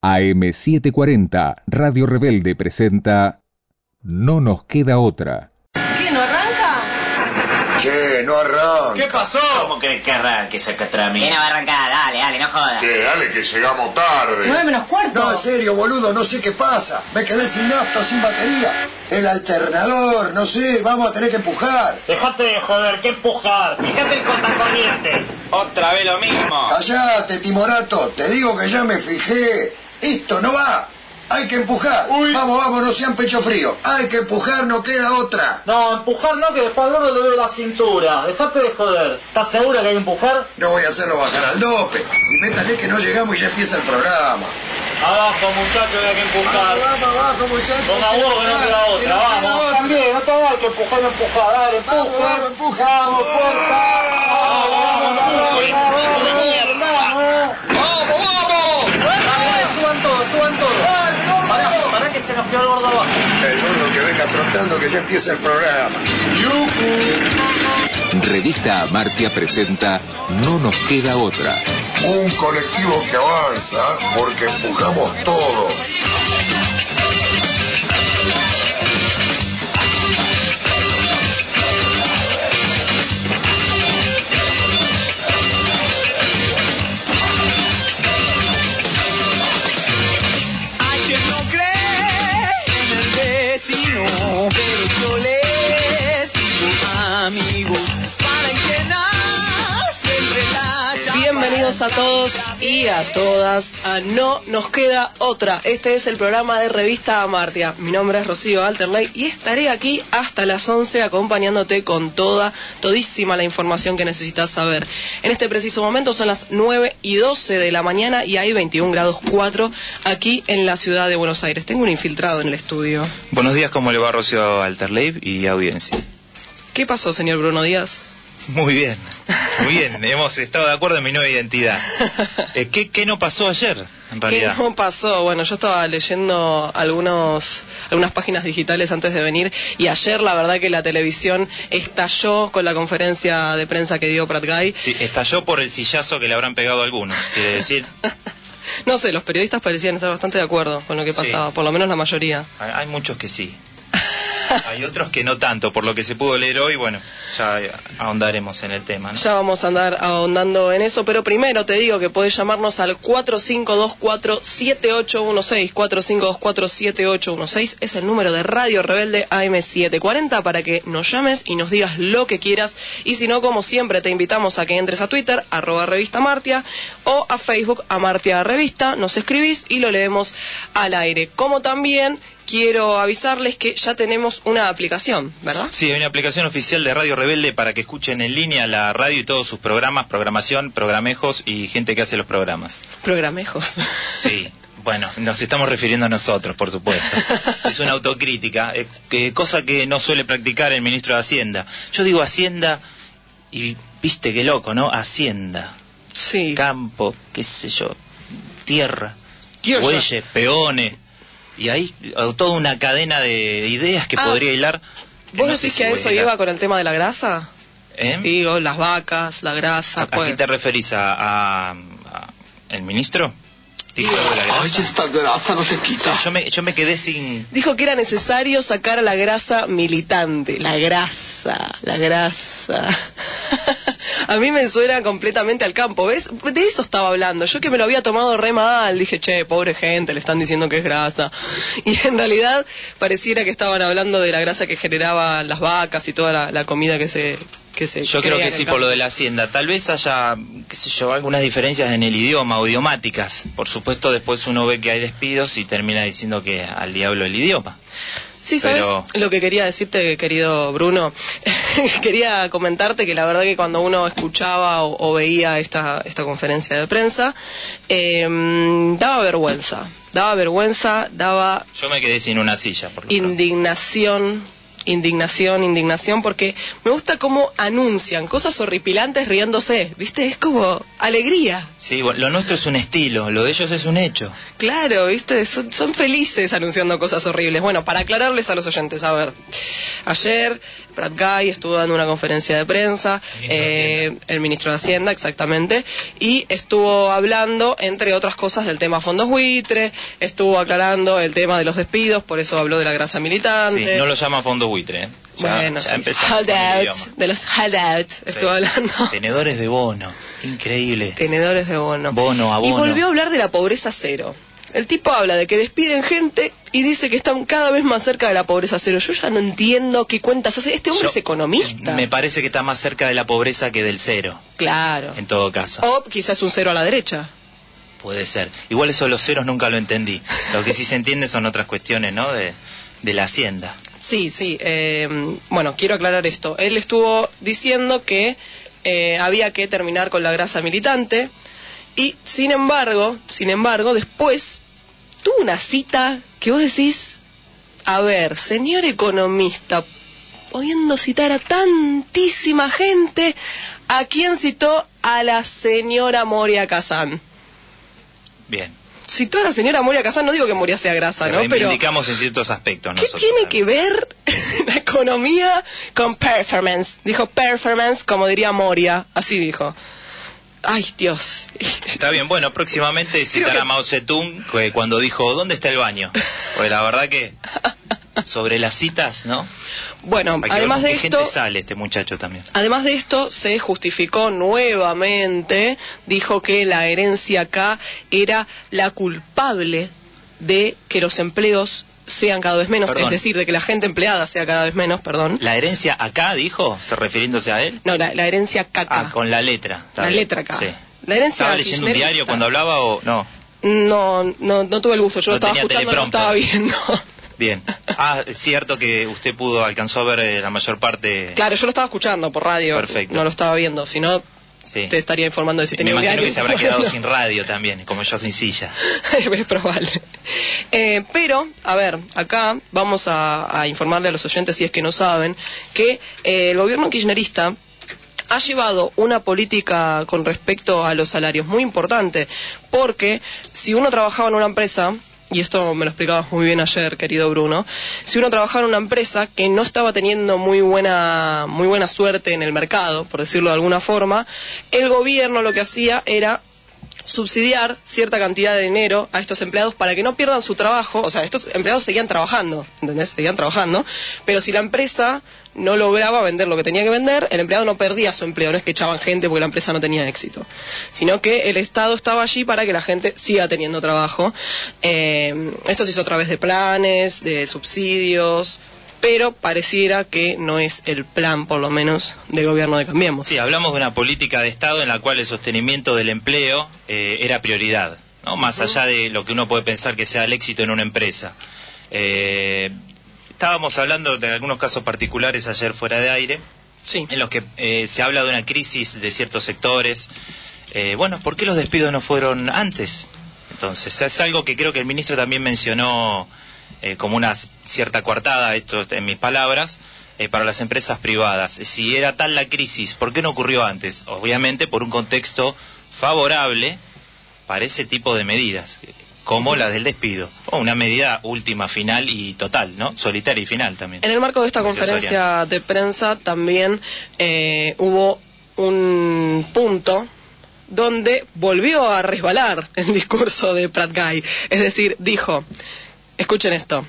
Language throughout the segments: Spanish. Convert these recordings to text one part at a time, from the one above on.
AM740, Radio Rebelde presenta No nos queda otra. ¿Qué, no arranca? Che, no arranca. ¿Qué pasó? ¿Cómo crees que arranque esa catrami? ¿Quién no va a arrancar? Dale, no jodas. Che, dale que llegamos tarde. 9:45. No, en serio, boludo, no sé qué pasa. Me quedé sin nafta, sin batería. El alternador, no sé, vamos a tener que empujar. Dejate de joder, ¿qué empujar? Fíjate el cortacorrientes. Otra vez lo mismo. Callate, Timorato, te digo que ya me fijé. Esto no va. Hay que empujar. Uy. Vamos, no sean pecho frío. Hay que empujar, no queda otra. No, empujar no, que después al gordo le duele la cintura. Dejate de joder. ¿Estás segura que hay que empujar? No voy a hacerlo bajar al dope. Y métale que no llegamos y ya empieza el programa. Abajo, muchachos, que hay que empujar. Vamos, abajo, muchachos. Toma vos, que no queda otra. Vamos. También, no te hagas que empujar, no empujar. Dale, empuja. Vamos, empuja. Vamos, fuerza. Vamos. Suban todos. Pará que se nos quedó el gordo abajo. El gordo que venga trotando que ya empieza el programa. Revista Amartya presenta No nos queda otra. Un colectivo que avanza porque empujamos todos. Hay quien no cree en el destino, pero yo les digo amigos, para llenar siempre la chapa. Bienvenidos a todos y a todas a No nos queda otra. Este es el programa de Revista Amartya. Mi nombre es Rocío Alterley y estaré aquí hasta las 11 acompañándote con todísima la información que necesitas saber. En este preciso momento son las 9:12 de la mañana y hay 21 grados 4 aquí en la ciudad de Buenos Aires. Tengo un infiltrado en el estudio. Buenos días, ¿cómo le va Rocío Alterley y audiencia? ¿Qué pasó, señor Bruno Díaz? Muy bien, hemos estado de acuerdo en mi nueva identidad. ¿Qué no pasó ayer, en realidad? ¿Qué no pasó? Bueno, yo estaba leyendo algunas páginas digitales antes de venir y ayer la verdad que la televisión estalló con la conferencia de prensa que dio Prat Gai. Sí, estalló por el sillazo que le habrán pegado a algunos, quiere decir. No sé, los periodistas parecían estar bastante de acuerdo con lo que pasaba, Sí. por lo menos la mayoría. Hay muchos que sí. Hay otros que no tanto, por lo que se pudo leer hoy, bueno, ya ahondaremos en el tema, ¿no? Ya vamos a andar ahondando en eso, pero primero te digo que podés llamarnos al 4524-7816, 4524-7816, es el número de Radio Rebelde AM740 para que nos llames y nos digas lo que quieras, y si no, como siempre, te invitamos a que entres a Twitter, @Revista Amartya, o a Facebook, Amartya Revista, nos escribís y lo leemos al aire, como también quiero avisarles que ya tenemos una aplicación, ¿verdad? Sí, hay una aplicación oficial de Radio Rebelde para que escuchen en línea la radio y todos sus programas, programación, programejos y gente que hace los programas. Programejos. Sí, bueno, nos estamos refiriendo a nosotros, por supuesto. Es una autocrítica, cosa que no suele practicar el ministro de Hacienda. Yo digo Hacienda y viste qué loco, ¿no? Hacienda, Sí. campo, qué sé yo, tierra, Quiero ya- bueyes, peones. Y ahí toda una cadena de ideas que podría hilar. ¿Vos no sé decís si que a voy eso hilar. iba con el tema de la grasa? ¿Eh? Digo, las vacas, la grasa. ¿A qué te referís? ¿A el ministro? ¿Dijo algo de la grasa? Ay, esta grasa no se quita. Yo me quedé sin... Dijo que era necesario sacar a la grasa militante. La grasa. A mí me suena completamente al campo, ¿ves? De eso estaba hablando. Yo que me lo había tomado re mal, dije, che, pobre gente, le están diciendo que es grasa. Y en realidad pareciera que estaban hablando de la grasa que generaban las vacas y toda la comida que se Yo creo crea que en sí, el por lo campo. de la hacienda. Tal vez haya, qué sé yo, algunas diferencias en el idioma o idiomáticas. Por supuesto, después uno ve que hay despidos y termina diciendo que al diablo el idioma. Sí, ¿sabes Pero- lo que quería decirte, querido Bruno? Quería comentarte que la verdad que cuando uno escuchaba o veía esta conferencia de prensa, daba vergüenza, daba Yo me quedé sin una silla, por lo pronto. indignación, porque me gusta cómo anuncian cosas horripilantes riéndose, ¿viste? Es como alegría. Sí, bueno, lo nuestro es un estilo, lo de ellos es un hecho. Claro, ¿viste? Son felices anunciando cosas horribles. Bueno, para aclararles a los oyentes, a ver. Ayer Prat Guy estuvo dando una conferencia de prensa, el ministro de Hacienda, exactamente, y estuvo hablando, entre otras cosas, del tema fondos buitre, estuvo aclarando el tema de los despidos, por eso habló de la grasa militante. Sí, no lo llama fondo buitre, Bueno, ya sí. empezamos con el idioma. De los handouts, estuvo hablando. Tenedores de bono, increíble. Tenedores de bono. Bono, abono. Y volvió a hablar de la pobreza cero. El tipo habla de que despiden gente y dice que están cada vez más cerca de la pobreza cero. Yo ya no entiendo qué cuentas hace. Este hombre es economista. Me parece que está más cerca de la pobreza que del cero. Claro. En todo caso. O quizás un cero a la derecha. Puede ser. Igual eso de los ceros nunca lo entendí. Lo que sí se entiende son otras cuestiones, ¿no? De la Hacienda. Sí. Bueno, quiero aclarar esto. Él estuvo diciendo que había que terminar con la grasa militante y, sin embargo, después tuvo una cita que vos decís, a ver, señor economista, pudiendo citar a tantísima gente, ¿a quién citó? A la señora Moria Kazán. Bien. Citó a la señora Moria Kazán, no digo que Moria sea grasa, ¿no? Pero indicamos en ciertos aspectos ¿qué nosotros tiene también que ver la economía con performance? Dijo performance, como diría Moria, así dijo. Ay, Dios. Está bien, bueno, próximamente citará a Mao Zedong cuando dijo, ¿dónde está el baño? Pues la verdad que sobre las citas, ¿no? Bueno, además de esto, gente sale este muchacho también. Además de esto, se justificó nuevamente, dijo que la herencia acá era la culpable de que los empleos sean cada vez menos, Perdón. es decir, de que la gente empleada sea cada vez menos, perdón. ¿La herencia acá, dijo? ¿Se refiriéndose a él? No, la herencia caca. Ah, con la letra. La bien. letra acá. Sí. La herencia ¿Estaba leyendo un kirchnerista. diario cuando hablaba o no? No tuve el gusto, yo lo No estaba tenía escuchando, no lo estaba viendo. Bien. Es cierto que usted alcanzó a ver la mayor parte. Claro, yo lo estaba escuchando por radio. Perfecto. No lo estaba viendo, si no Sí. te estaría informando de si Me tenía un imagino diario. que se habrá quedado sin radio también, como yo sin silla. Es probable. Pero, a ver, acá vamos a informarle a los oyentes, si es que no saben, que el gobierno kirchnerista ha llevado una política con respecto a los salarios muy importante, porque si uno trabajaba en una empresa, y esto me lo explicabas muy bien ayer, querido Bruno, si uno trabajaba en una empresa que no estaba teniendo muy buena suerte en el mercado, por decirlo de alguna forma, el gobierno lo que hacía era subsidiar cierta cantidad de dinero a estos empleados para que no pierdan su trabajo. O sea, estos empleados seguían trabajando, ¿entendés? Seguían trabajando, pero si la empresa no lograba vender lo que tenía que vender, el empleado no perdía su empleo. No es que echaban gente porque la empresa no tenía éxito, sino que el Estado estaba allí para que la gente siga teniendo trabajo. Esto se hizo a través de planes, de subsidios, pero pareciera que no es el plan, por lo menos, del gobierno de Cambiemos. Sí, hablamos de una política de Estado en la cual el sostenimiento del empleo era prioridad, ¿no? Más allá de lo que uno puede pensar que sea el éxito en una empresa. Estábamos hablando de algunos casos particulares ayer fuera de aire, sí, en los que se habla de una crisis de ciertos sectores. Bueno, ¿por qué los despidos no fueron antes? Entonces, es algo que creo que el ministro también mencionó como una cierta coartada, esto en mis palabras, para las empresas privadas. Si era tal la crisis, ¿por qué no ocurrió antes? Obviamente por un contexto favorable para ese tipo de medidas, como la del despido, o una medida última, final y total, ¿no? Solitaria y final también. En el marco de esta conferencia de prensa también hubo un punto donde volvió a resbalar el discurso de Prat Guy. Es decir, dijo, escuchen esto,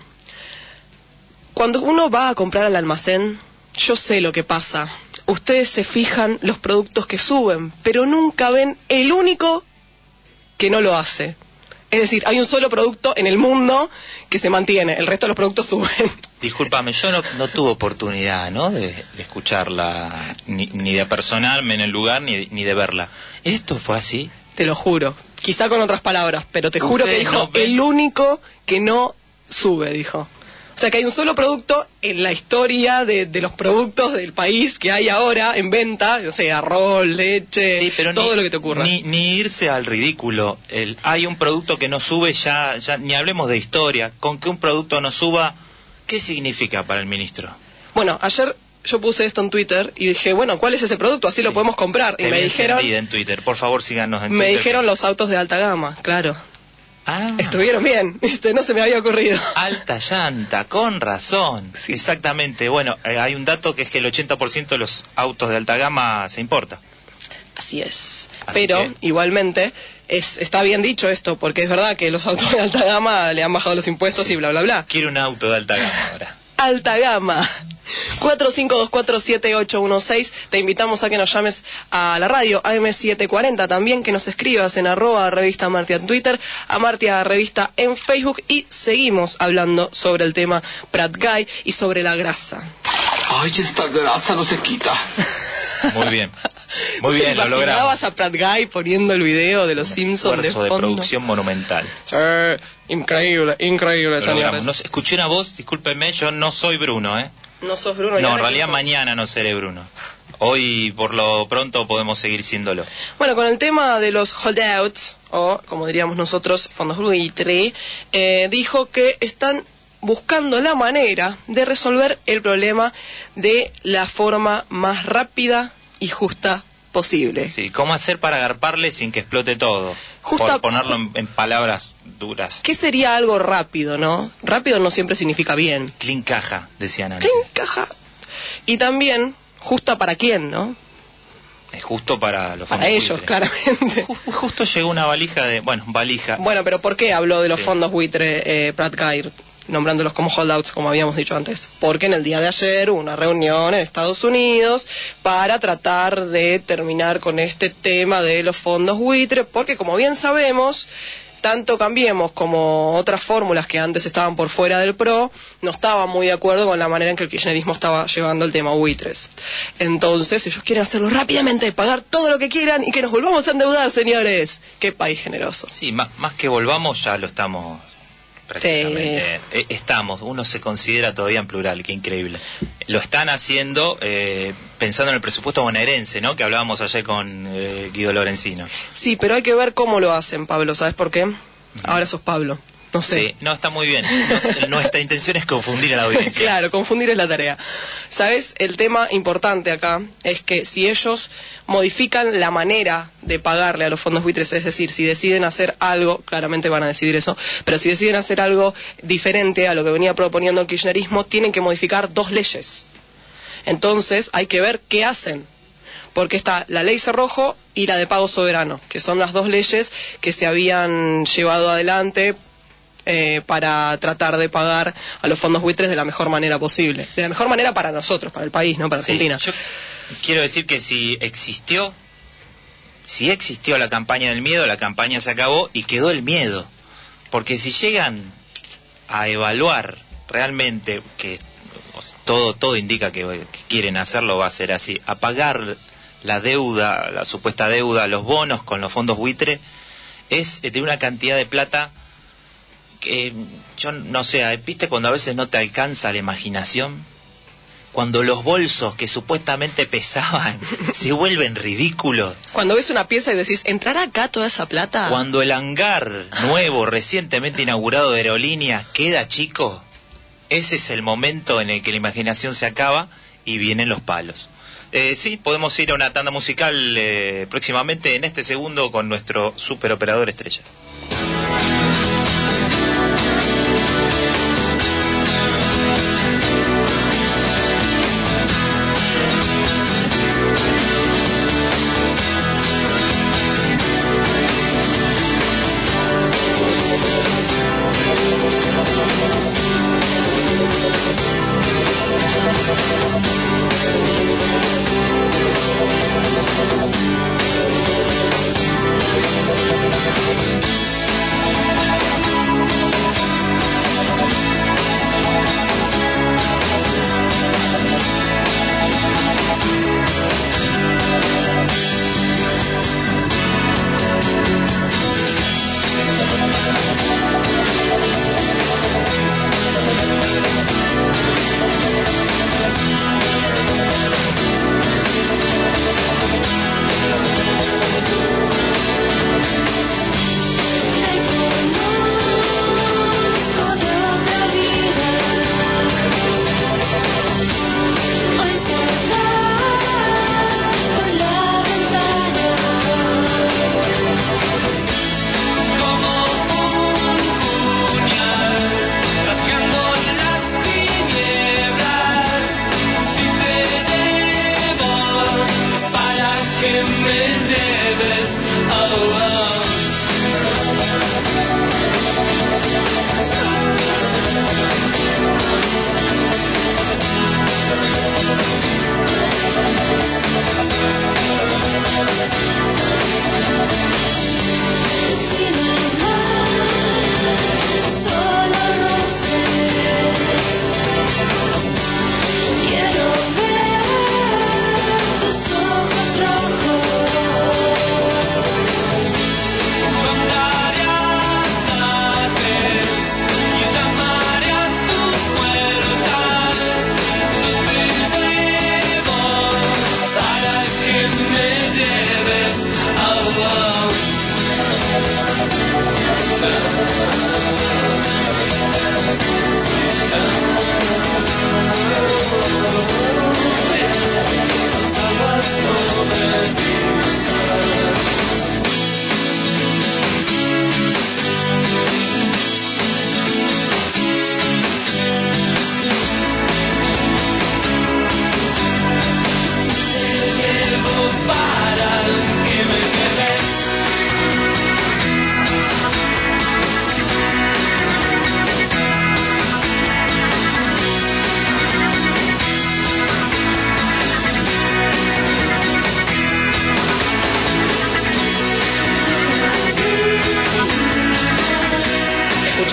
cuando uno va a comprar al almacén, yo sé lo que pasa. Ustedes se fijan los productos que suben, pero nunca ven el único que no lo hace. Es decir, hay un solo producto en el mundo que se mantiene, el resto de los productos suben. Discúlpame, yo no tuve oportunidad, ¿no?, de escucharla, ni de apersonarme en el lugar, ni de verla. ¿Esto fue así? Te lo juro. Quizá con otras palabras, pero te juro que dijo, no ven? el único que no sube, dijo. O sea que hay un solo producto en la historia de los productos del país que hay ahora en venta, no sé, arroz, leche, sí, pero todo lo que te ocurra. Ni irse al ridículo. Hay un producto que no sube, ya ni hablemos de historia. Con que un producto no suba, ¿qué significa para el ministro? Bueno, ayer yo puse esto en Twitter y dije, bueno, ¿cuál es ese producto? Así lo podemos comprar. Y me dijeron, en Twitter, por favor síganos en me Twitter. dijeron los autos de alta gama, claro. Estuvieron bien, no se me había ocurrido. Alta llanta, con razón. Sí. Exactamente. Bueno, hay un dato que es que el 80% de los autos de alta gama se importa. Así es. Pero igualmente está bien dicho esto, porque es verdad que los autos de alta gama le han bajado los impuestos y bla, bla, bla. Quiero un auto de alta gama ahora. Alta gama. 45247816. Te invitamos a que nos llames a la radio AM740, también que nos escribas en @revista Martia en Twitter, a Martia Revista en Facebook, y seguimos hablando sobre el tema Pratt Guy y sobre la grasa. Ay, esta grasa no se quita. Muy bien. Muy bien, lo logramos. ¿Imaginabas a Pratt Guy poniendo el video de los Simpsons de fondo? De producción monumental. Sí, increíble, señores. Escuché una voz, discúlpenme, yo no soy Bruno, ¿eh? No sos Bruno. No, en realidad mañana no seré Bruno. Hoy, por lo pronto, podemos seguir siéndolo. Bueno, con el tema de los holdouts, o como diríamos nosotros, fondos buitre, dijo que están buscando la manera de resolver el problema de la forma más rápida y justa posible. Sí, ¿cómo hacer para agarparle sin que explote todo? Por ponerlo en palabras duras. ¿Qué sería algo rápido, no? Rápido no siempre significa bien. Clean caja, decían antes. Clean caja. Y también, ¿justa para quién, no? Es justo para los fondos para ellos, buitre. Claramente. Justo llegó una valija. Bueno, pero ¿por qué habló de los fondos buitre Pratt Guy, nombrándolos como holdouts, como habíamos dicho antes? Porque en el día de ayer hubo una reunión en Estados Unidos para tratar de terminar con este tema de los fondos buitre, porque como bien sabemos, tanto Cambiemos como otras fórmulas que antes estaban por fuera del PRO no estaban muy de acuerdo con la manera en que el kirchnerismo estaba llevando el tema buitres. Entonces ellos quieren hacerlo rápidamente, pagar todo lo que quieran y que nos volvamos a endeudar, señores. Qué país generoso. Sí, más que volvamos, ya lo estamos prácticamente. Sí. Estamos, uno se considera todavía en plural, qué increíble. Lo están haciendo pensando en el presupuesto bonaerense, ¿no? Que hablábamos ayer con Guido Lorenzino. Sí, pero hay que ver cómo lo hacen, Pablo, ¿sabes por qué? Ahora sos Pablo. No sé. Sí, no, está muy bien. Nuestra intención es confundir a la audiencia. Claro, confundir es la tarea. ¿Sabes? El tema importante acá es que si ellos modifican la manera de pagarle a los fondos buitres, es decir, si deciden hacer algo, claramente van a decidir eso, pero si deciden hacer algo diferente a lo que venía proponiendo el kirchnerismo, tienen que modificar 2 leyes. Entonces hay que ver qué hacen, porque está la ley Cerrojo y la de pago soberano, que son las 2 leyes que se habían llevado adelante para tratar de pagar a los fondos buitres de la mejor manera posible, de la mejor manera para nosotros, para el país, no para Argentina. Yo quiero decir que si existió la campaña del miedo, la campaña se acabó y quedó el miedo, porque si llegan a evaluar realmente, que todo indica que quieren hacerlo, va a ser así, a pagar la deuda, la supuesta deuda, los bonos con los fondos buitre, es de una cantidad de plata que yo no sé, ¿viste cuando a veces no te alcanza la imaginación? Cuando los bolsos que supuestamente pesaban se vuelven ridículos. Cuando ves una pieza y decís, ¿entrará acá toda esa plata? Cuando el hangar nuevo, recientemente inaugurado de Aerolíneas queda chico, ese es el momento en el que la imaginación se acaba y vienen los palos. Sí, podemos ir a una tanda musical próximamente en este segundo con nuestro superoperador estrella.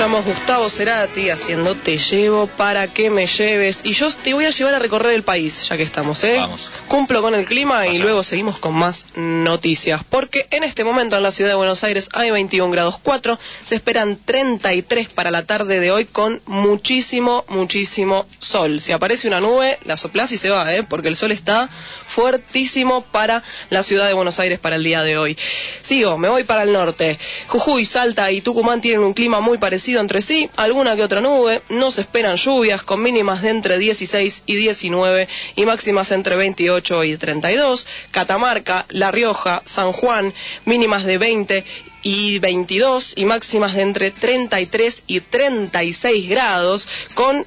escuchamos Gustavo Cerati haciendo Te llevo para que me lleves. Y yo te voy a llevar a recorrer el país, ya que estamos, ¿eh? Vamos. Cumplo con el clima y Vamos. luego seguimos con más noticias. Porque en este momento en la ciudad de Buenos Aires hay 21 grados 4. Se esperan 33 para la tarde de hoy con muchísimo sol. Si aparece una nube, la soplás y se va, porque el sol está fuertísimo para la ciudad de Buenos Aires para el día de hoy. Sigo, me voy para el norte. Jujuy, Salta y Tucumán tienen un clima muy parecido entre sí, alguna que otra nube, no se esperan lluvias con mínimas de entre 16 y 19 y máximas entre 28 y 32. Catamarca, La Rioja, San Juan, mínimas de 20 y 22 y máximas de entre 33 y 36 grados con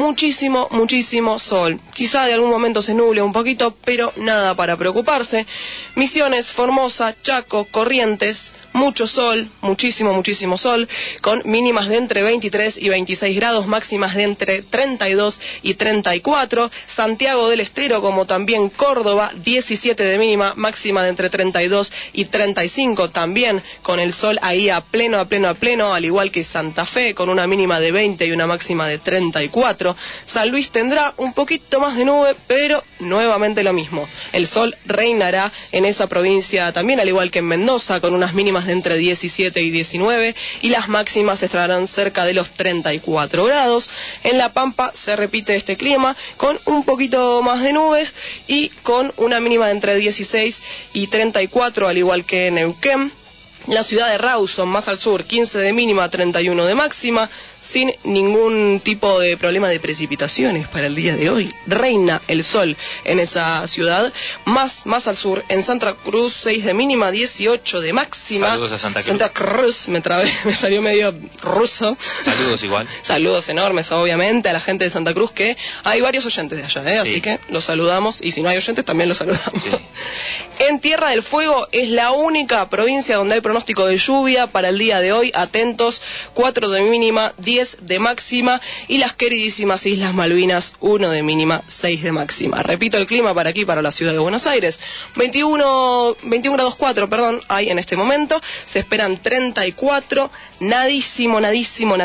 muchísimo sol. Quizá de algún momento se nuble un poquito, pero nada para preocuparse. Misiones, Formosa, Chaco, Corrientes, mucho sol, muchísimo sol, con mínimas de entre 23 y 26 grados, máximas de entre 32 y 34. Santiago del Estero, como también Córdoba, 17 de mínima, máxima de entre 32 y 35, también con el sol ahí a pleno, al igual que Santa Fe, con una mínima de 20 y una máxima de 34. San Luis tendrá un poquito más de nube, pero nuevamente lo mismo. El sol reinará en esa provincia también, al igual que en Mendoza, con unas mínimas de entre 17 y 19 y las máximas estarán cerca de los 34 grados. En La Pampa se repite este clima con un poquito más de nubes y con una mínima de entre 16 y 34, al igual que en Neuquén. La ciudad de Rawson, más al sur, 15 de mínima, 31 de máxima, sin ningún tipo de problema de precipitaciones para el día de hoy. Reina el sol en esa ciudad. Más al sur, en Santa Cruz, 6 de mínima, 18 de máxima. Saludos a Santa Cruz. Santa Cruz, me trabé, me salió medio ruso. Saludos igual. Saludos enormes, obviamente, a la gente de Santa Cruz, que hay varios oyentes de allá, Sí. Así que los saludamos, y si no hay oyentes, también los saludamos. Sí. En Tierra del Fuego es la única provincia donde hay pronóstico de lluvia para el día de hoy. Atentos, 4 de mínima, 10 de máxima, y las queridísimas Islas Malvinas, 1 de mínima, 6 de máxima. Repito el clima para aquí, para la ciudad de Buenos Aires. 21 grados 4, hay en este momento. Se esperan 34, nadísimo, nada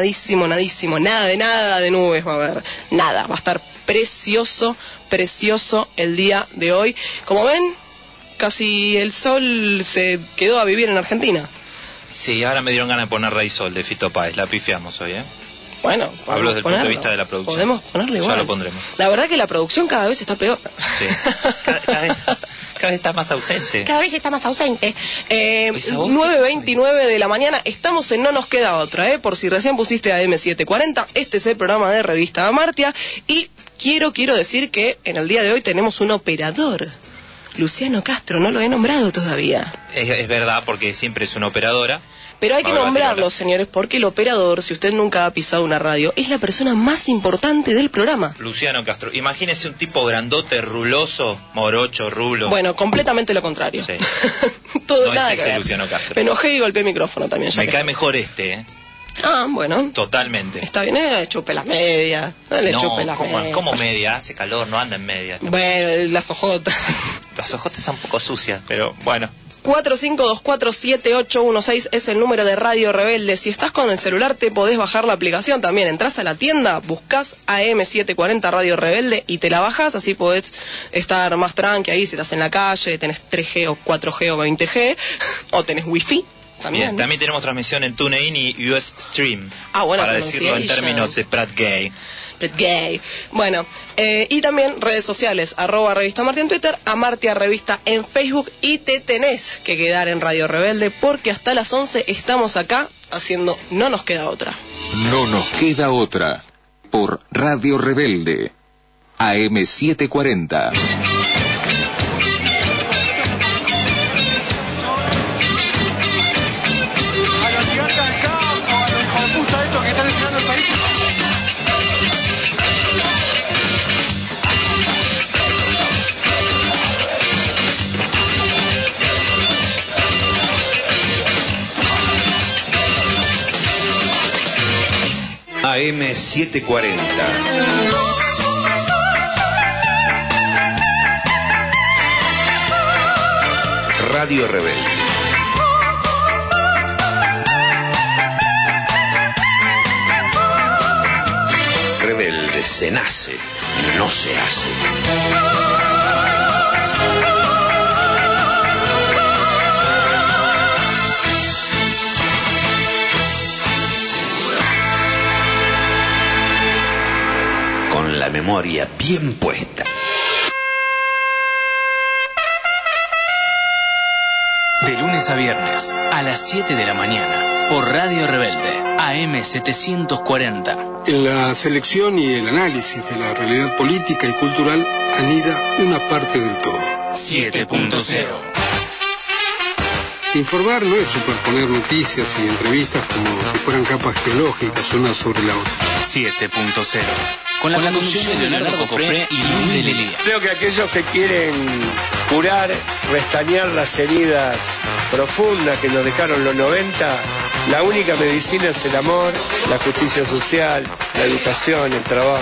de nubes va a haber. Nada, va a estar precioso el día de hoy. Como ven, casi el sol se quedó a vivir en Argentina. Sí, ahora me dieron ganas de poner Rey Sol de Fito Páez. La pifiamos hoy, Bueno, hablo desde el punto de vista de la producción. Podemos ponerle igual. Ya lo pondremos. La verdad que la producción cada vez está peor. Sí. Cada vez está más ausente. Cada vez está más ausente. Esa voz 9:29 de la mañana, estamos en No Nos Queda Otra, por si recién pusiste a M740, este es el programa de Revista Amartya, y quiero decir que en el día de hoy tenemos un operador. Luciano Castro, no lo he nombrado todavía. Es verdad, porque siempre es una operadora. Pero hay que Ahora nombrarlo, tírala. señores, porque el operador, si usted nunca ha pisado una radio, es la persona más importante del programa. Luciano Castro. Imagínese un tipo grandote, ruloso, morocho, rulo. Bueno, completamente lo contrario. Sí. Todo No es nada ese que ver. Luciano Castro. Me enojé y golpeé el micrófono también. Ya Me que cae está. mejor este, Ah, bueno. Totalmente. Está bien, le chupe las medias. No le chupe las medias. ¿cómo media? Hace calor, no anda en media. Bueno, las ojotas. Las ojotas están un poco sucias, pero bueno. 45247816 es el número de Radio Rebelde. Si estás con el celular te podés bajar la aplicación también. Entrás a la tienda, buscás AM740 Radio Rebelde y te la bajás, así podés estar más tranqui ahí si estás en la calle, tenés 3G o 4G o 20G, o tenés Wi-Fi. Bien, también tenemos transmisión en TuneIn y US Stream. Ah, bueno, para decirlo en términos de Prat Gay. Gay. Bueno, y también redes sociales, @Revista Amartya en Twitter, Amartya Revista en Facebook, y te tenés que quedar en Radio Rebelde porque hasta las 11 estamos acá haciendo No Nos Queda Otra. No nos queda otra. Por Radio Rebelde. AM740. AM740. Radio Rebelde. se nace, no se hace. Con la memoria bien puesta. De lunes a viernes, a las 7 de la mañana, por Radio Rebelde, AM 740. En la selección y el análisis de la realidad política y cultural anida una parte del todo. 7.0. Informar no es superponer noticias y entrevistas como si fueran capas geológicas una sobre la otra. 7.0. Con la conducción de Leonardo Cofré y Luis de Lelía. Creo que aquellos que quieren curar, restañar las heridas profundas que nos dejaron los 90, la única medicina es el amor, la justicia social, la educación, el trabajo.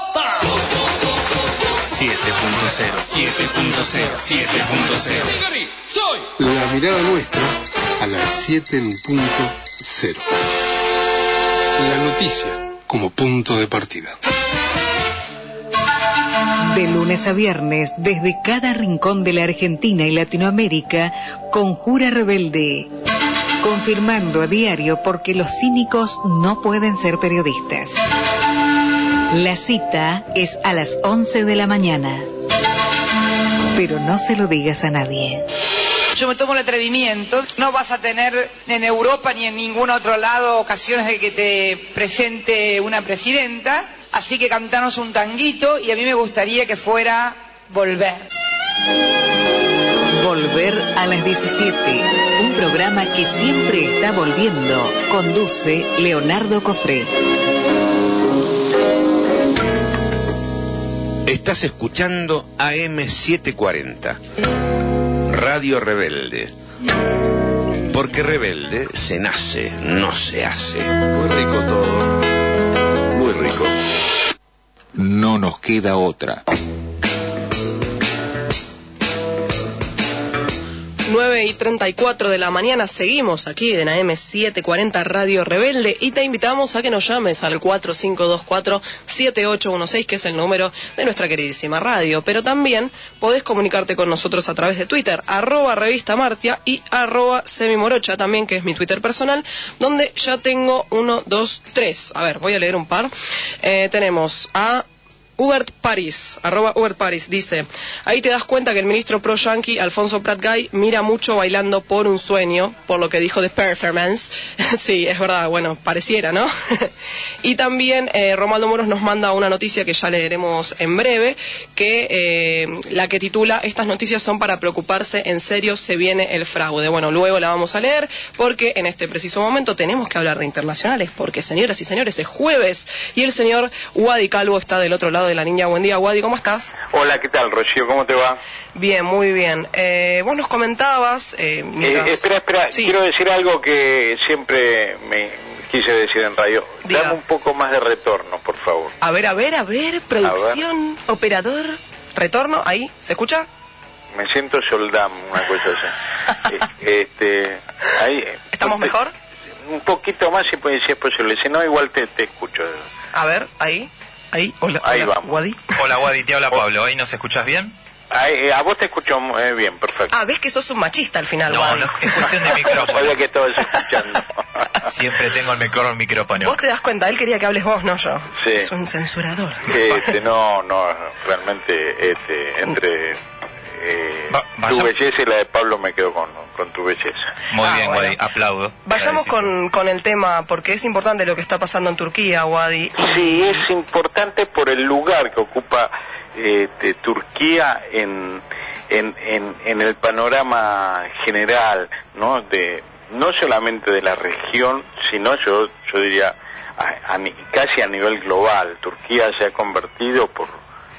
7.0. 7.0. 7.0. La mirada nuestra a las 7.0. La noticia como punto de partida. De lunes a viernes, desde cada rincón de la Argentina y Latinoamérica, Conjura Rebelde. Confirmando a diario porque los cínicos no pueden ser periodistas. La cita es a las 11 de la mañana. Pero no se lo digas a nadie. Yo me tomo el atrevimiento. No vas a tener en Europa ni en ningún otro lado ocasiones de que te presente una presidenta. Así que cantanos un tanguito y a mí me gustaría que fuera Volver. Volver a las 17. Un programa que siempre está volviendo. Conduce Leonardo Cofré. Estás escuchando AM 740. Radio Rebelde. Porque rebelde se nace, no se hace. Muy rico todo. Muy rico. No nos queda otra. 9:34 de la mañana, seguimos aquí en AM 740 Radio Rebelde y te invitamos a que nos llames al 4524-7816, que es el número de nuestra queridísima radio, pero también podés comunicarte con nosotros a través de Twitter, @Revista Martia y @Semimorocha también, que es mi Twitter personal, donde ya tengo 1, 2, 3. A ver, voy a leer un par. Tenemos a Hubert Paris, @Hubert Paris, dice: ahí te das cuenta que el ministro pro yankee Alfonso Prat-Gay mira mucho Bailando por un sueño, por lo que dijo de performance. Sí, es verdad, bueno, pareciera, ¿no? Y también Romaldo Moros nos manda una noticia que ya leeremos en breve, que la que titula: estas noticias son para preocuparse, en serio se viene el fraude. Bueno, luego la vamos a leer, porque en este preciso momento tenemos que hablar de internacionales, porque señoras y señores, es jueves y el señor Wadi Calvo está del otro lado de la niña. Buen día, Wadi, ¿cómo estás? Hola, ¿qué tal, Rocío? ¿Cómo te va? Bien, muy bien. Vos nos comentabas... mientras... Espera, sí. Quiero decir algo que siempre me quise decir en radio. Diga. Dame un poco más de retorno, por favor. A ver, producción, operador, retorno, ahí, ¿se escucha? Me siento Soldán, una cosa así. Ahí, ¿estamos mejor? Un poquito más, si es posible. Si no, igual te escucho. A ver, ahí, hola, ahí hola, vamos. Wadi. Hola, Wadi, te habla Pablo. ¿Ahí nos escuchás bien? A vos te escucho bien, perfecto. Ah, ves que sos un machista al final, no, Wadi. No, es cuestión de micrófono. Sabía que estabas escuchando. Siempre tengo el micrófono. Vos te das cuenta, él quería que hables vos, no yo. Sí. Es un censurador. No, realmente, entre tu belleza y la de Pablo me quedo con tu belleza. Muy bien, bueno. Wadi, aplaudo. Vayamos con el tema, porque es importante lo que está pasando en Turquía, Wadi. Sí, es importante por el lugar que ocupa Turquía en el panorama general, ¿no? No solamente de la región, sino yo diría casi a nivel global. Turquía se ha convertido por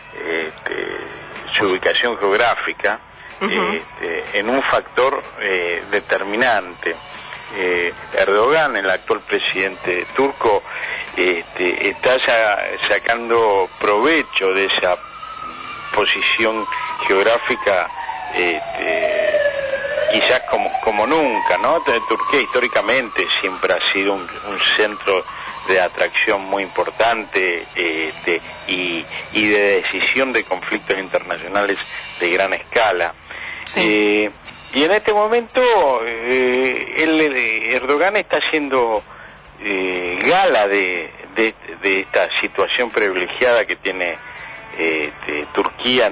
su ubicación geográfica en un factor determinante. Erdogan, el actual presidente turco, está sacando provecho de esa posición geográfica, quizás como nunca, ¿no? Turquía históricamente siempre ha sido un centro de atracción muy importante y de decisión de conflictos internacionales de gran escala. Sí. Y en este momento Erdogan está haciendo gala de esta situación privilegiada que tiene Turquía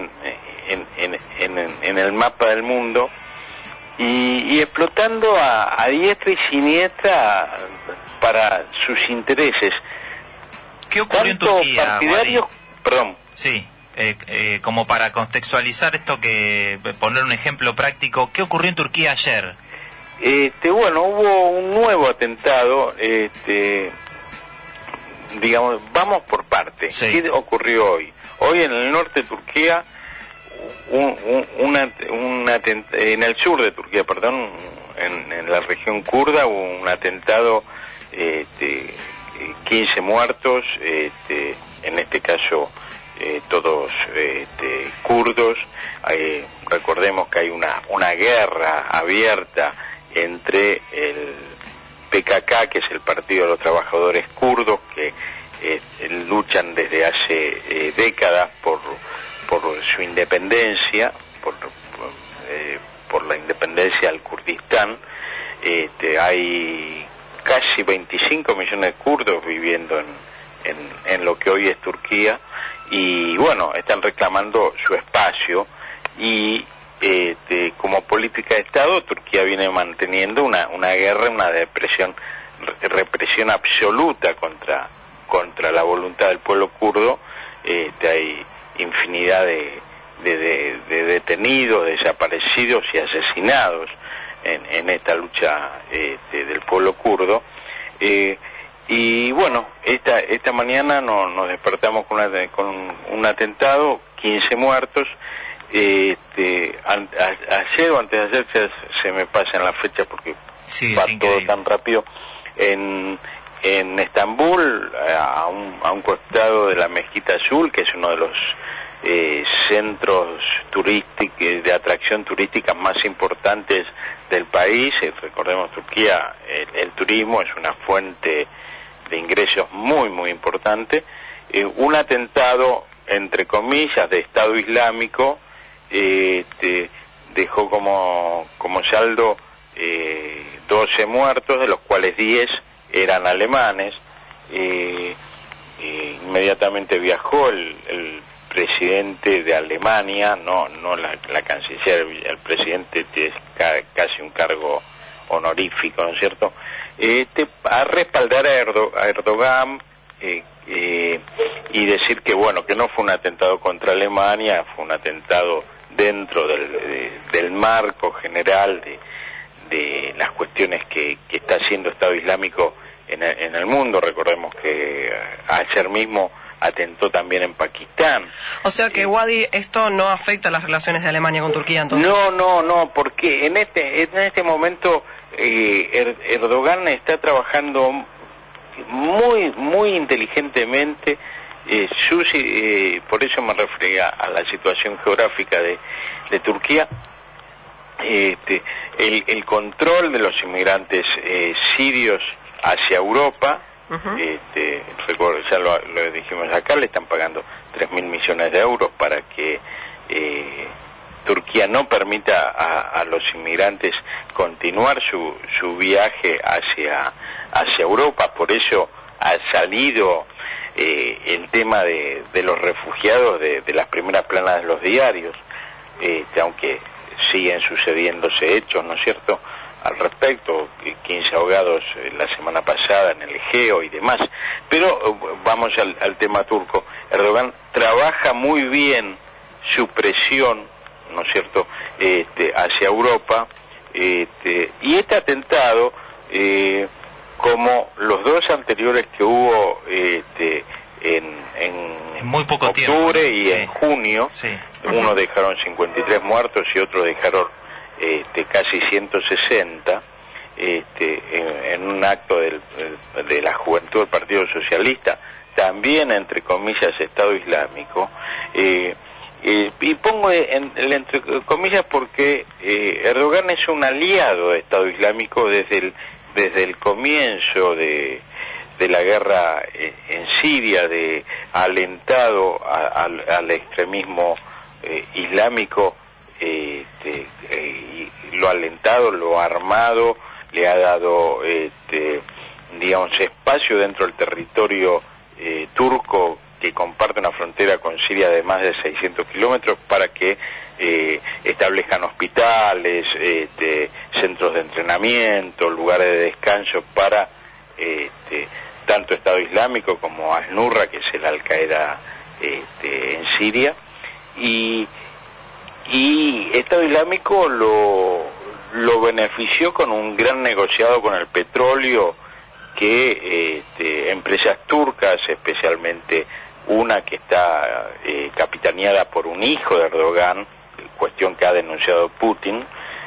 en el mapa del mundo y explotando a diestra y siniestra para sus intereses. ¿Qué ocurrió en Turquía, Wadi? Perdón. Sí, como para contextualizar esto, poner un ejemplo práctico, ¿qué ocurrió en Turquía ayer? Bueno, hubo un nuevo atentado, digamos, vamos por partes. Sí. ¿Qué ocurrió hoy? Hoy en el norte de Turquía, en el sur de Turquía, perdón, en la región kurda hubo un atentado, 15 muertos, en este caso todos kurdos. Recordemos que hay una guerra abierta entre el PKK, que es el Partido de los Trabajadores Kurdos, que luchan desde hace décadas por su independencia, por la independencia del Kurdistán. Hay casi 25 millones de kurdos viviendo en lo que hoy es Turquía, y bueno, están reclamando su espacio, y como política de Estado, Turquía viene manteniendo una guerra, una represión absoluta contra la voluntad del pueblo kurdo. Hay infinidad de detenidos, desaparecidos y asesinados en esta lucha del pueblo kurdo. Y bueno, esta mañana nos despertamos con un atentado, 15 muertos. Ayer o antes de ayer, se me pasan las fechas porque va todo tan rápido, en Estambul, a un costado de la Mezquita Azul, que es uno de los centros turísticos de atracción turística más importantes del país. Recordemos, Turquía, el turismo es una fuente de ingresos muy muy importante. Un atentado, entre comillas, de Estado Islámico dejó como saldo 12 muertos, de los cuales 10 eran alemanes. Inmediatamente viajó el presidente de Alemania, no la canciller, el presidente es casi un cargo honorífico, ¿no es cierto?, a respaldar a Erdogan y decir que bueno, que no fue un atentado contra Alemania, fue un atentado dentro del marco general de las cuestiones que está haciendo Estado Islámico en el mundo. Recordemos que ayer mismo atentó también en Pakistán. O sea que, Wadi, esto no afecta a las relaciones de Alemania con Turquía, entonces. No, porque en este momento Erdogan está trabajando muy muy inteligentemente, por eso me refería a la situación geográfica de Turquía. El control de los inmigrantes sirios hacia Europa. Ya lo dijimos acá, le están pagando 3.000 millones de euros para que Turquía no permita a los inmigrantes continuar su viaje hacia Europa. Por eso ha salido el tema de los refugiados de las primeras planas de los diarios, aunque siguen sucediéndose hechos, ¿no es cierto?, al respecto, 15 ahogados la semana pasada en el Egeo y demás. Pero vamos al tema turco. Erdogan trabaja muy bien su presión, ¿no es cierto?, hacia Europa, y este atentado, como los dos anteriores que hubo en muy poco octubre tiempo, ¿no? y en junio, uno dejaron 53 muertos y otro dejaron casi 160, en un acto de la juventud del Partido Socialista, también entre comillas Estado Islámico, y pongo entre comillas porque Erdogan es un aliado de Estado Islámico desde el comienzo de la guerra en Siria, de alentado al extremismo islámico, lo ha alentado, lo ha armado, le ha dado, digamos, espacio dentro del territorio turco, que comparte una frontera con Siria de más de 600 kilómetros, para que establezcan hospitales, centros de entrenamiento, lugares de descanso para tanto Estado Islámico como Al-Nusra, que es el Al-Qaeda en Siria, y Estado Islámico lo benefició con un gran negociado con el petróleo, que empresas turcas, especialmente una que está capitaneada por un hijo de Erdogan, cuestión que ha denunciado Putin,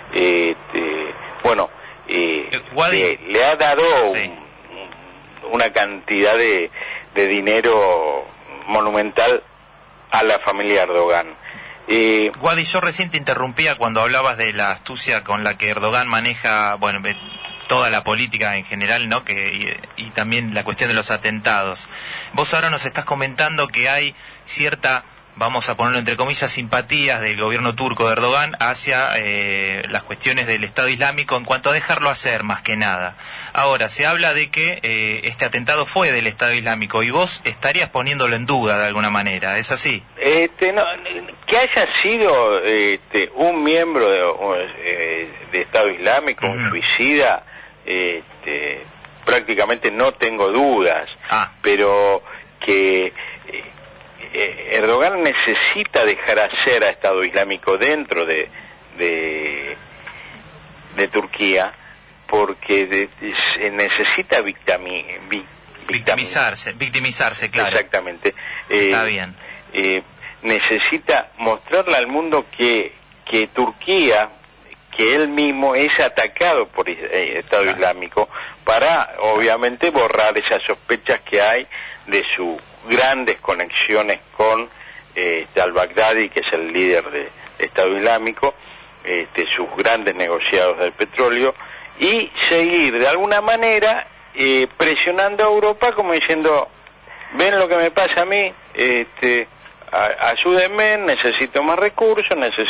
le ha dado una cantidad de dinero monumental a la familia Erdogan. Wadi, yo recién te interrumpía cuando hablabas de la astucia con la que Erdogan maneja, bueno, toda la política en general, ¿no? Y también la cuestión de los atentados. Vos ahora nos estás comentando que hay cierta, vamos a ponerlo entre comillas, simpatías del gobierno turco de Erdogan hacia las cuestiones del Estado Islámico en cuanto a dejarlo hacer, más que nada. Ahora, se habla de que este atentado fue del Estado Islámico y vos estarías poniéndolo en duda de alguna manera, ¿es así? No, que haya sido un miembro de Estado Islámico, un suicida, prácticamente no tengo dudas, pero que Erdogan necesita dejar hacer a Estado Islámico dentro de Turquía, porque necesita victimizarse, claro. Exactamente. Está bien. Necesita mostrarle al mundo que Turquía, que él mismo es atacado por Estado Islámico, para obviamente borrar esas sospechas que hay de sus grandes conexiones con al-Baghdadi, que es el líder de Estado Islámico, sus grandes negociados del petróleo, y seguir de alguna manera presionando a Europa, como diciendo: ven lo que me pasa a mí, ayúdenme, necesito más recursos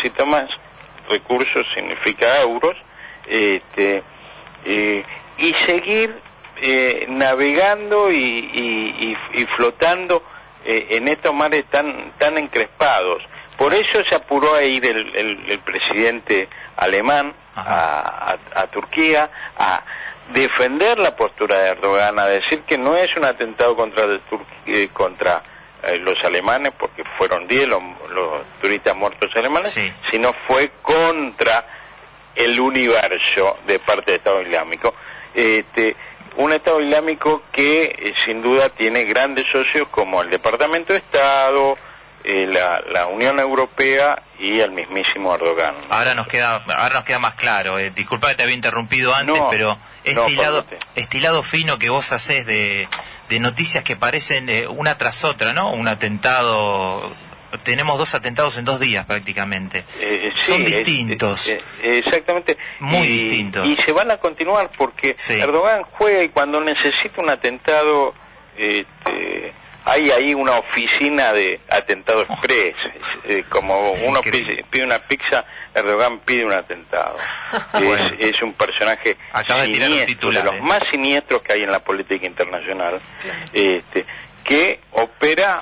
significa euros, y seguir navegando y flotando en estos mares tan encrespados. Por eso se apuró a ir el presidente alemán a Turquía, a defender la postura de Erdogan, a decir que no es un atentado contra los alemanes, porque fueron 10 los turistas muertos alemanes, sino fue contra el universo de parte del Estado Islámico. Un Estado Islámico que sin duda tiene grandes socios como el Departamento de Estado, la Unión Europea y el mismísimo Erdogan. Ahora nos queda más claro. Disculpa que te había interrumpido antes, pero este lado fino que vos hacés de noticias que parecen una tras otra, ¿no? Un atentado. Tenemos 2 atentados en 2 días prácticamente. Son distintos. Exactamente. Muy distintos. Y se van a continuar porque Erdogan juega, y cuando necesita un atentado, hay ahí una oficina de atentado express. Como uno pide una pizza, Erdogan pide un atentado. Bueno, es un personaje siniestro, de los más siniestros que hay en la política internacional, que opera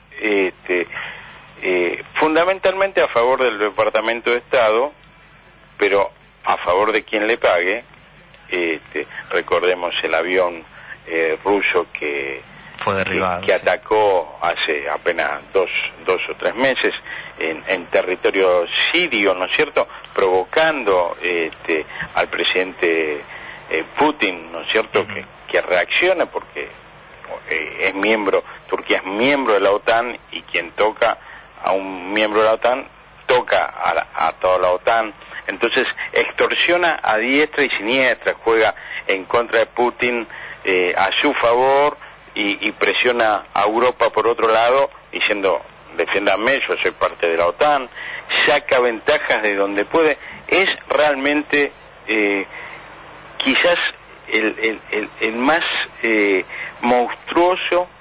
fundamentalmente a favor del Departamento de Estado, pero a favor de quien le pague. Recordemos el avión ruso que fue derribado, que atacó hace apenas dos o 3 meses en territorio sirio, ¿no es cierto?, provocando al presidente Putin, ¿no es cierto?, que reaccione, porque Turquía es miembro de la OTAN, y quien toca a un miembro de la OTAN toca a toda la OTAN. Entonces extorsiona a diestra y siniestra, juega en contra de Putin a su favor, y presiona a Europa por otro lado, diciendo: defiéndame, yo soy parte de la OTAN. Saca ventajas de donde puede. Es realmente quizás el más monstruoso,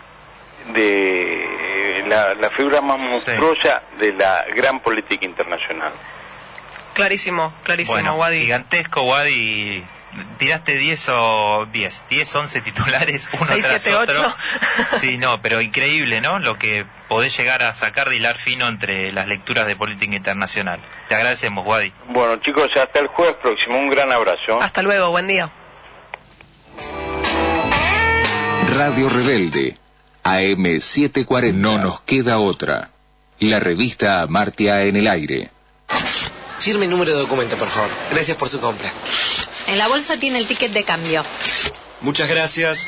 de la figura más monstruosa de la gran política internacional. Clarísimo, bueno, Wadi. Gigantesco, Wadi. Tiraste 10, 11 titulares, uno 6, tras 7, otro. 8. Sí, no, pero increíble, ¿no? Lo que podés llegar a sacar de hilar fino entre las lecturas de política internacional. Te agradecemos, Wadi. Bueno, chicos, hasta el jueves próximo. Un gran abrazo. Hasta luego, buen día. Radio Rebelde, AM 740. No nos queda otra. La revista Amartya en el aire. Firme el número de documento, por favor. Gracias por su compra. En la bolsa tiene el ticket de cambio. Muchas gracias.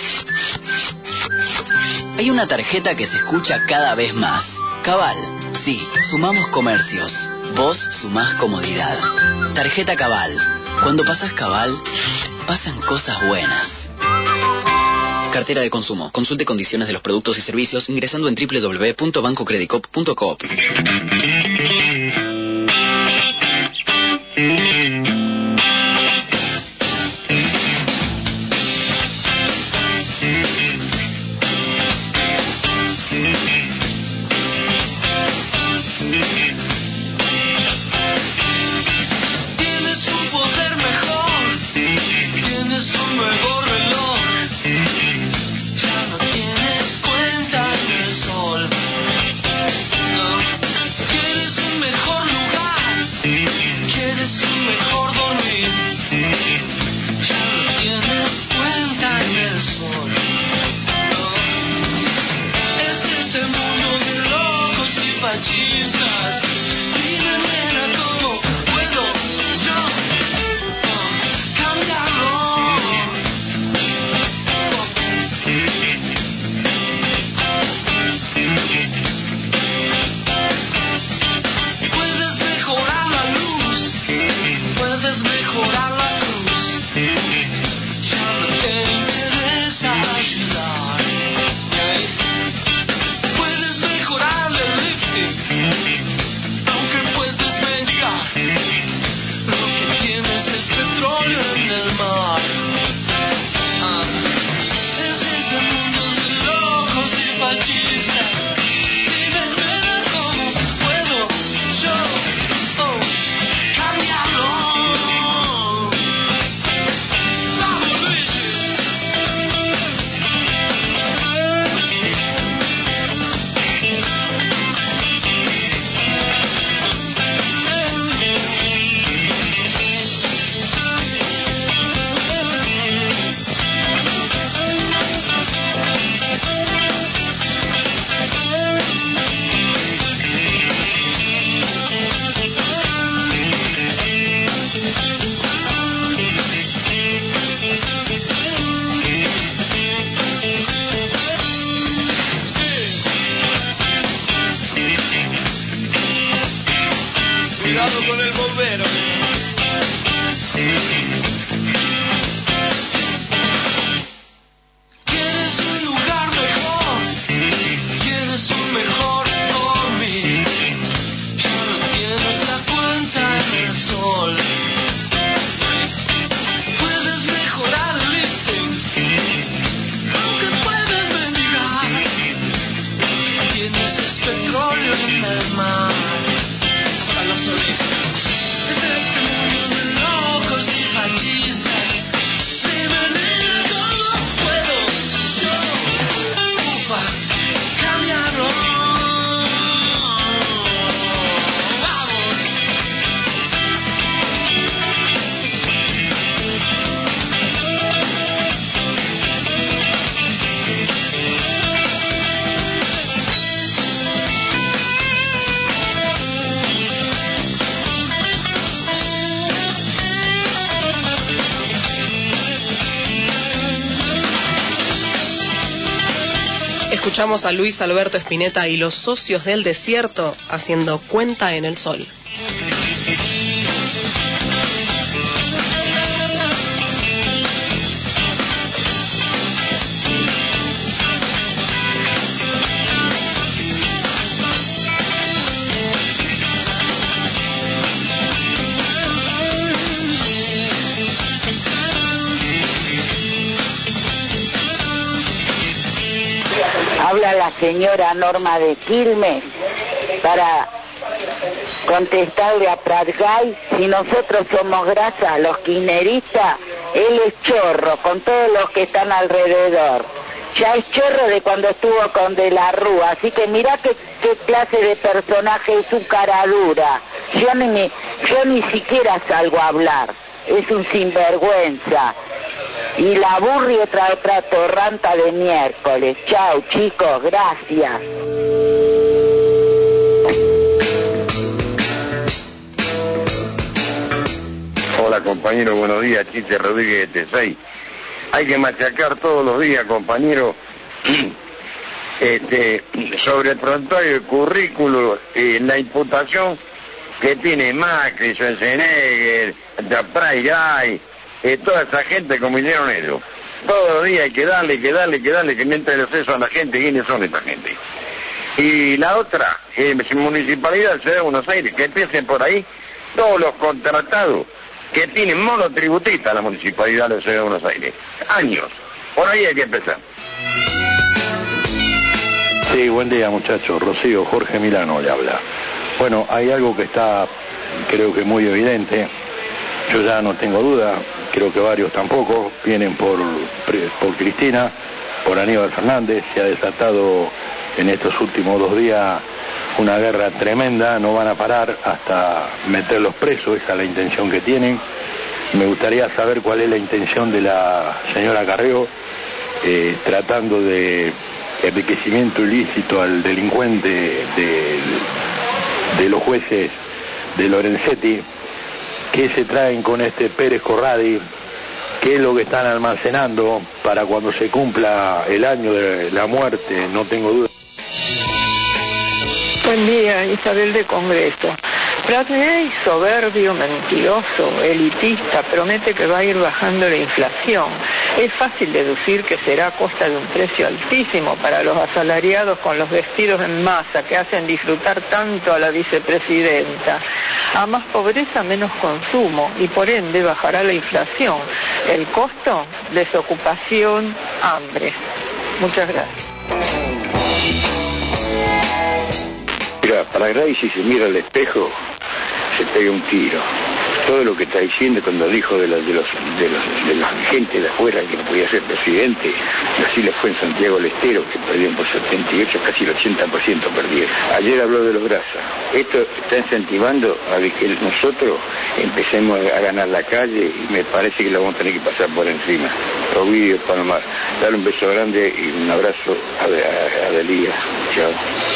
Hay una tarjeta que se escucha cada vez más. Cabal. Sí, sumamos comercios. Vos sumás comodidad. Tarjeta Cabal. Cuando pasas Cabal, pasan cosas buenas. Cartera de consumo. Consulte condiciones de los productos y servicios ingresando en www.bancocreditcoop.coop. Escuchamos a Luis Alberto Spinetta y los Socios del Desierto haciendo Cuenta en el Sol. habla la señora Norma de Quilmes para contestarle a Pratgay. Si nosotros somos grasa, los kirchneristas, él es chorro con todos los que están alrededor. Ya es chorro de cuando estuvo con De la Rúa, así que mirá qué clase de personaje es su cara dura. Yo ni siquiera salgo a hablar, es un sinvergüenza. Y la Burri otra torranta de miércoles. Chau chicos, gracias. Hola compañero, buenos días, Chiste Rodríguez de T6. Hay que machacar todos los días, compañero, sobre el prontuario, el currículo, la imputación que tiene Macri, Schwarzenegger, Pratgay, toda esa gente como hicieron ellos. Todos los días hay que darle, que no entre el acceso a la gente, quiénes son esta gente. Y la otra, Municipalidad de Ciudad de Buenos Aires, que empiecen por ahí, todos los contratados que tienen monotributista la Municipalidad de Ciudad de Buenos Aires. Años. Por ahí hay que empezar. Sí, buen día muchachos. Rocío, Jorge Milano le habla. Bueno, hay algo que está, creo que muy evidente. Yo ya no tengo duda, creo que varios tampoco. Vienen por Cristina, por Aníbal Fernández. Se ha desatado en estos últimos 2 días una guerra tremenda, no van a parar hasta meterlos presos, esa es la intención que tienen. Me gustaría saber cuál es la intención de la señora Carrió, tratando de enriquecimiento ilícito al delincuente de los jueces de Lorenzetti. ¿Qué se traen con este Pérez Corradi? ¿Qué es lo que están almacenando para cuando se cumpla el año de la muerte? No tengo duda. Buen día, Isabel de Congreso. Pratgay, soberbio, mentiroso, elitista, promete que va a ir bajando la inflación. Es fácil deducir que será a costa de un precio altísimo para los asalariados con los despidos en masa que hacen disfrutar tanto a la vicepresidenta. A más pobreza, menos consumo y por ende bajará la inflación. El costo, desocupación, hambre. Muchas gracias. Mira, Pratgay, si se mira al espejo, se pega un tiro. Todo lo que está diciendo cuando dijo de la gente de afuera que no podía ser presidente, y así le fue en Santiago del Estero, que perdieron por 78, casi el 80% perdieron. Ayer habló de los grasas. Esto está incentivando a que nosotros empecemos a ganar la calle y me parece que lo vamos a tener que pasar por encima. Ovidio, Panamá. Dale un beso grande y un abrazo a Delía. Chao.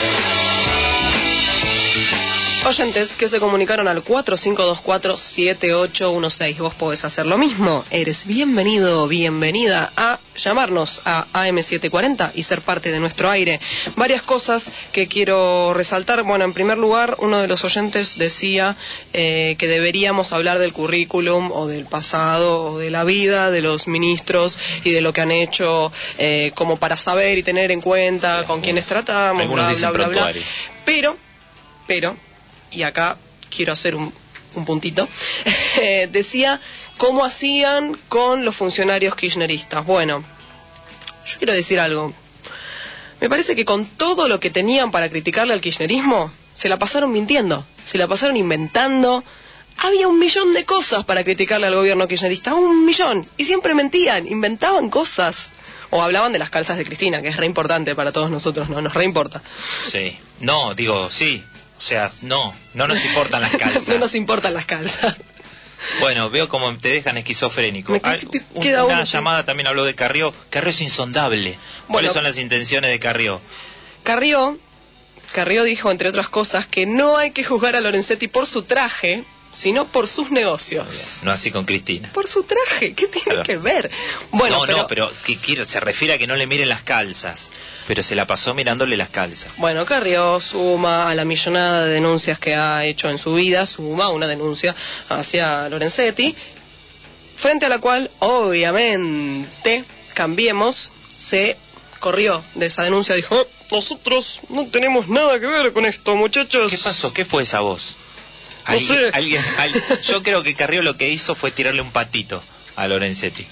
Oyentes que se comunicaron al 4524-7816. Vos podés hacer lo mismo. Eres bienvenido, bienvenida a llamarnos a AM740 y ser parte de nuestro aire. Varias cosas que quiero resaltar. Bueno, en primer lugar, uno de los oyentes decía que deberíamos hablar del currículum o del pasado o de la vida de los ministros y de lo que han hecho como para saber y tener en cuenta con quienes tratamos, bla, bla, bla, bla. Pero y acá quiero hacer un puntito, decía cómo hacían con los funcionarios kirchneristas. Bueno, yo quiero decir algo. Me parece que con todo lo que tenían para criticarle al kirchnerismo, se la pasaron mintiendo, se la pasaron inventando. Había 1.000.000 de cosas para criticarle al gobierno kirchnerista, 1.000.000, y siempre mentían, inventaban cosas. O hablaban de las calzas de Cristina, que es re importante para todos nosotros, ¿no? Nos re importa. Sí. No, digo, sí. O sea, no nos importan las calzas. No nos importan las calzas. Bueno, veo como te dejan esquizofrénico. Una llamada también habló de Carrió. Carrió es insondable. ¿Cuáles son las intenciones de Carrió? Carrió dijo, entre otras cosas, que no hay que juzgar a Lorenzetti por su traje, sino por sus negocios. No así con Cristina. Por su traje, ¿qué tiene que ver? Bueno, pero se refiere a que no le miren las calzas. Pero se la pasó mirándole las calzas. Bueno, Carrió suma a la millonada de denuncias que ha hecho en su vida, suma una denuncia hacia Lorenzetti, frente a la cual, obviamente, Cambiemos se corrió de esa denuncia, dijo, nosotros no tenemos nada que ver con esto, muchachos. ¿Qué pasó? ¿Qué fue esa voz? No sé. Yo creo que Carrió lo que hizo fue tirarle un patito a Lorenzetti. ¡Cuac!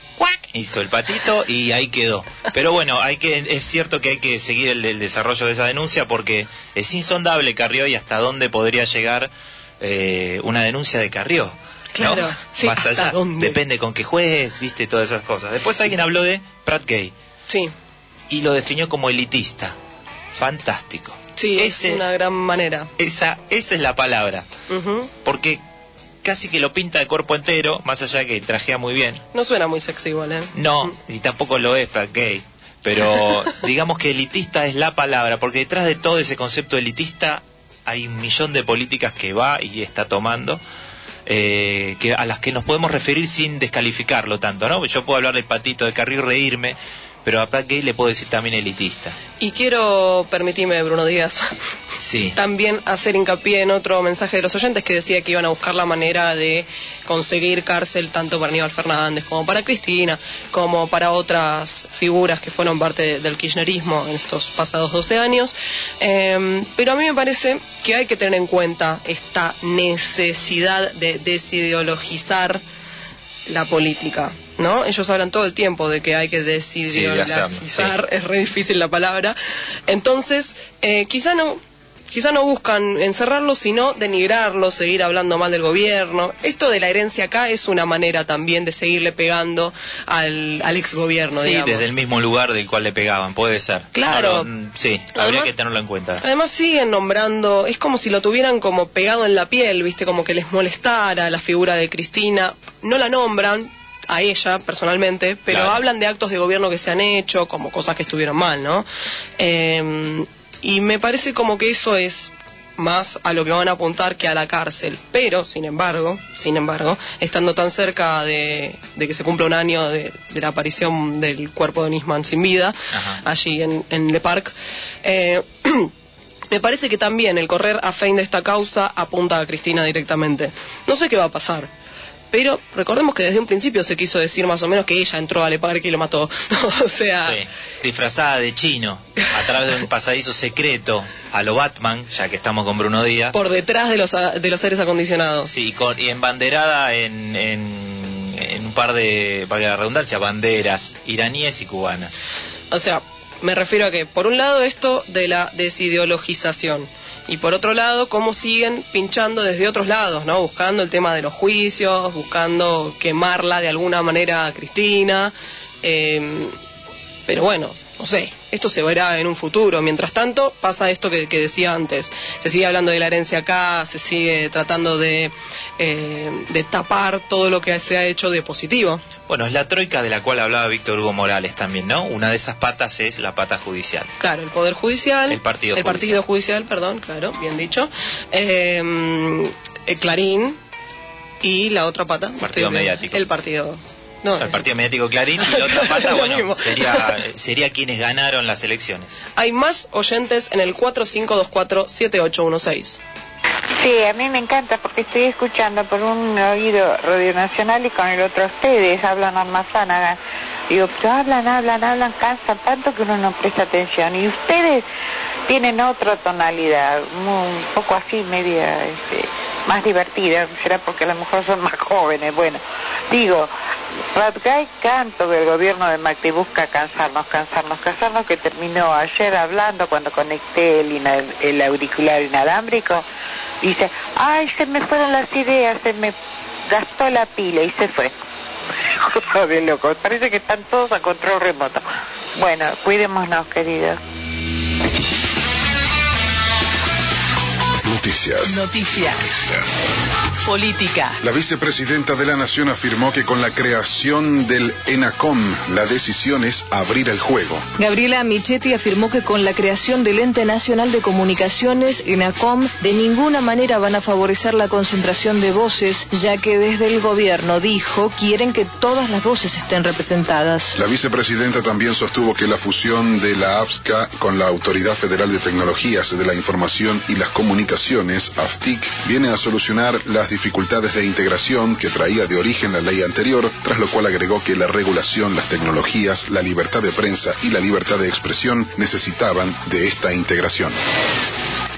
hizo el patito y ahí quedó. Pero bueno, es cierto que hay que seguir el desarrollo de esa denuncia, porque es insondable Carrió y hasta dónde podría llegar una denuncia de Carrió. Claro, ¿no? sí, Más allá, depende con qué juez, viste, todas esas cosas. Después alguien habló de Prat Gay. Sí. Y lo definió como elitista. Fantástico. Sí, es una gran manera. Esa es la palabra. Porque casi que lo pinta de cuerpo entero, más allá de que trajea muy bien. No suena muy sexy igual, ¿eh? No, y tampoco lo es Prat Gay. Pero digamos que elitista es la palabra, porque detrás de todo ese concepto elitista hay un millón de políticas que va y está tomando, a las que nos podemos referir sin descalificarlo tanto, ¿no? Yo puedo hablar del patito de Carrió y reírme, pero a Prat Gay le puedo decir también elitista. Y quiero, permitirme, Bruno Díaz, sí, también hacer hincapié en otro mensaje de los oyentes que decía que iban a buscar la manera de conseguir cárcel tanto para Aníbal Fernández como para Cristina, como para otras figuras que fueron parte del kirchnerismo en estos pasados 12 años. Pero a mí me parece que hay que tener en cuenta esta necesidad de desideologizar la política, ¿no? Ellos hablan todo el tiempo de que hay que desideologizar, sí. Es re difícil la palabra. Entonces, quizá no buscan encerrarlo, sino denigrarlo, seguir hablando mal del gobierno. Esto de la herencia acá es una manera también de seguirle pegando al exgobierno, sí, digamos. Desde el mismo lugar del cual le pegaban, puede ser. Claro. Sí, además, habría que tenerlo en cuenta. Además siguen nombrando, es como si lo tuvieran como pegado en la piel, ¿viste? Como que les molestara la figura de Cristina. No la nombran a ella personalmente, pero claro, hablan de actos de gobierno que se han hecho, como cosas que estuvieron mal, ¿no? Y me parece como que eso es más a lo que van a apuntar que a la cárcel. Pero, sin embargo, estando tan cerca de que se cumpla un año de la aparición del cuerpo de Nisman sin vida, ajá, allí en Le Parc, me parece que también el correr a fin de esta causa apunta a Cristina directamente. No sé qué va a pasar, pero recordemos que desde un principio se quiso decir más o menos que ella entró a Le Parc y lo mató. O sea... Sí, disfrazada de chino, a través de un pasadizo secreto, a lo Batman, ya que estamos con Bruno Díaz. Por detrás de los aires acondicionados. Sí, y embanderada en un par de, valga la redundancia, banderas iraníes y cubanas. O sea, me refiero a que, por un lado, esto de la desideologización. Y por otro lado, cómo siguen pinchando desde otros lados, ¿no? Buscando el tema de los juicios, buscando quemarla de alguna manera a Cristina. Pero bueno, no sé, esto se verá en un futuro. Mientras tanto, pasa esto que decía antes. Se sigue hablando de la herencia acá, se sigue tratando de tapar todo lo que se ha hecho de positivo. Bueno, es la troika de la cual hablaba Víctor Hugo Morales también, ¿no? Una de esas patas es la pata judicial. Claro, el Poder Judicial. El Partido Judicial, perdón, claro, bien dicho. El Clarín y la otra pata. Partido mediático. El Partido... No, el Partido Mediático Clarín y la otra pata, bueno, sería quienes ganaron las elecciones. Hay más oyentes en el 4524-7816. Sí, a mí me encanta porque estoy escuchando por un oído Radio Nacional y con el otro ustedes, hablan Almazánaga. Digo, pero hablan, cansan tanto que uno no presta atención. Y ustedes tienen otra tonalidad, un poco así, media, más divertida, será porque a lo mejor son más jóvenes. Bueno, digo, Prat Gay canto del gobierno de Macri busca cansarnos, que terminó ayer hablando cuando conecté el auricular inalámbrico. Dice, ay, se me fueron las ideas, se me gastó la pila y se fue. Cosa de locos, parece que están todos a control remoto. Bueno, cuidémonos, queridos. Noticias. Política. La vicepresidenta de la Nación afirmó que con la creación del ENACOM, la decisión es abrir el juego. Gabriela Michetti afirmó que con la creación del Ente Nacional de Comunicaciones, ENACOM, de ninguna manera van a favorecer la concentración de voces, ya que desde el gobierno, dijo, quieren que todas las voces estén representadas. La vicepresidenta también sostuvo que la fusión de la AFSCA con la Autoridad Federal de Tecnologías de la Información y las Comunicaciones, AFTIC, viene a solucionar las dificultades de integración que traía de origen la ley anterior, tras lo cual agregó que la regulación, las tecnologías, la libertad de prensa y la libertad de expresión necesitaban de esta integración.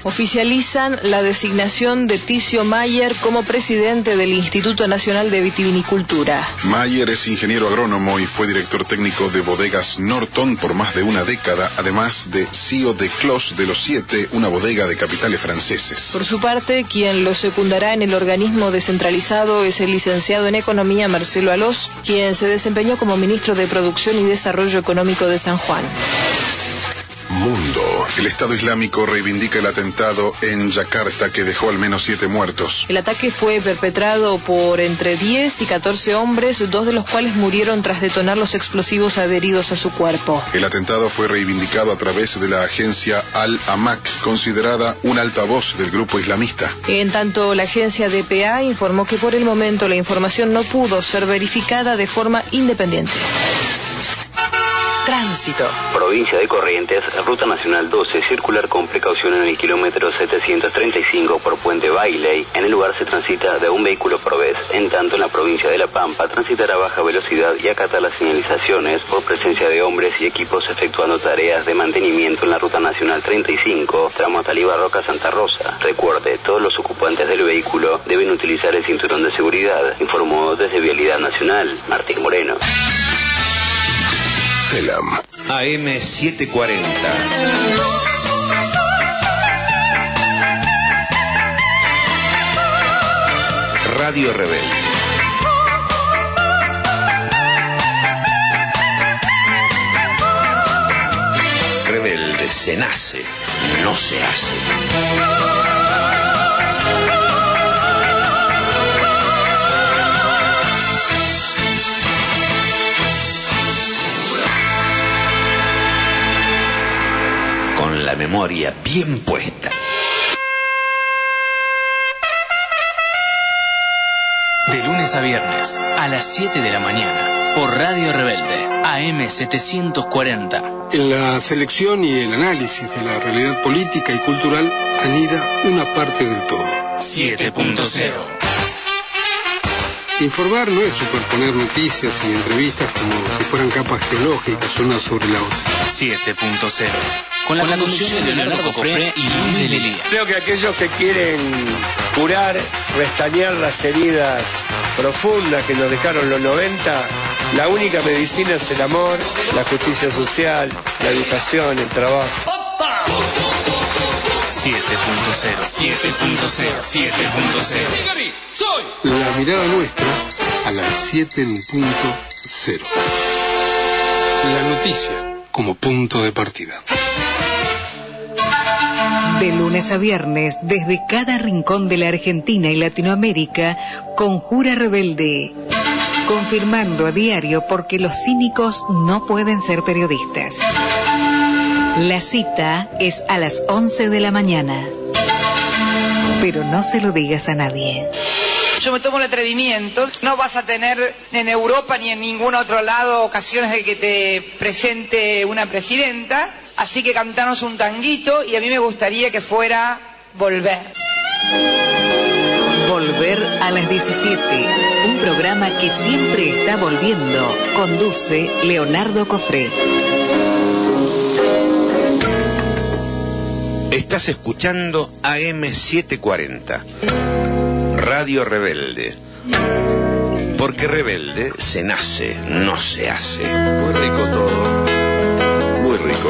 Oficializan la designación de Ticio Mayer como presidente del Instituto Nacional de Vitivinicultura. Mayer es ingeniero agrónomo y fue director técnico de Bodegas Norton por más de una década, además de CEO de Clos de los 7, una bodega de capitales franceses. Por su parte, quien lo secundará en el organismo descentralizado es el licenciado en Economía Marcelo Alós, quien se desempeñó como ministro de Producción y Desarrollo Económico de San Juan. Mundo. El Estado Islámico reivindica el atentado en Yakarta que dejó al menos 7 muertos. El ataque fue perpetrado por entre 10 y 14 hombres, 2 de los cuales murieron tras detonar los explosivos adheridos a su cuerpo. El atentado fue reivindicado a través de la agencia Al-Amaq, considerada un altavoz del grupo islamista. En tanto, la agencia DPA informó que por el momento la información no pudo ser verificada de forma independiente. Tránsito. Provincia de Corrientes, Ruta Nacional 12, circular con precaución en el kilómetro 735 por Puente Bailey. En el lugar se transita de un vehículo por vez. En tanto, en la provincia de La Pampa, transitará a baja velocidad y acata las señalizaciones por presencia de hombres y equipos efectuando tareas de mantenimiento en la Ruta Nacional 35, tramo Talibarroca Santa Rosa. Recuerde, todos los ocupantes del vehículo deben utilizar el cinturón de seguridad. Informó desde Vialidad Nacional, Martín Moreno. Telam AM740. Radio Rebelde. Rebelde se nace, no se hace. Con la memoria bien puesta. De lunes a viernes, a las 7 de la mañana, por Radio Rebelde, AM740. En la selección y el análisis de la realidad política y cultural anida una parte del todo. 7.0. Informar no es superponer noticias y entrevistas como si fueran capas geológicas una sobre la otra. 7.0. Con la conducción de Leonardo Cofré y Luis de Lelía. Creo que aquellos que quieren curar, restañar las heridas profundas que nos dejaron los 90, la única medicina es el amor, la justicia social, la educación, el trabajo. 7.0. 7.0. 7.0. La mirada nuestra a las 7.0. La noticia como punto de partida. De lunes a viernes, desde cada rincón de la Argentina y Latinoamérica, Conjura Rebelde. Confirmando a diario porque los cínicos no pueden ser periodistas. La cita es a las 11 de la mañana. Pero no se lo digas a nadie. Yo me tomo el atrevimiento. No vas a tener en Europa ni en ningún otro lado ocasiones de que te presente una presidenta. Así que cantanos un tanguito y a mí me gustaría que fuera Volver. Volver a las 17. Un programa que siempre está volviendo. Conduce Leonardo Cofré. Estás escuchando AM740. Radio Rebelde. Porque rebelde se nace, no se hace. Muy rico todo. Muy rico.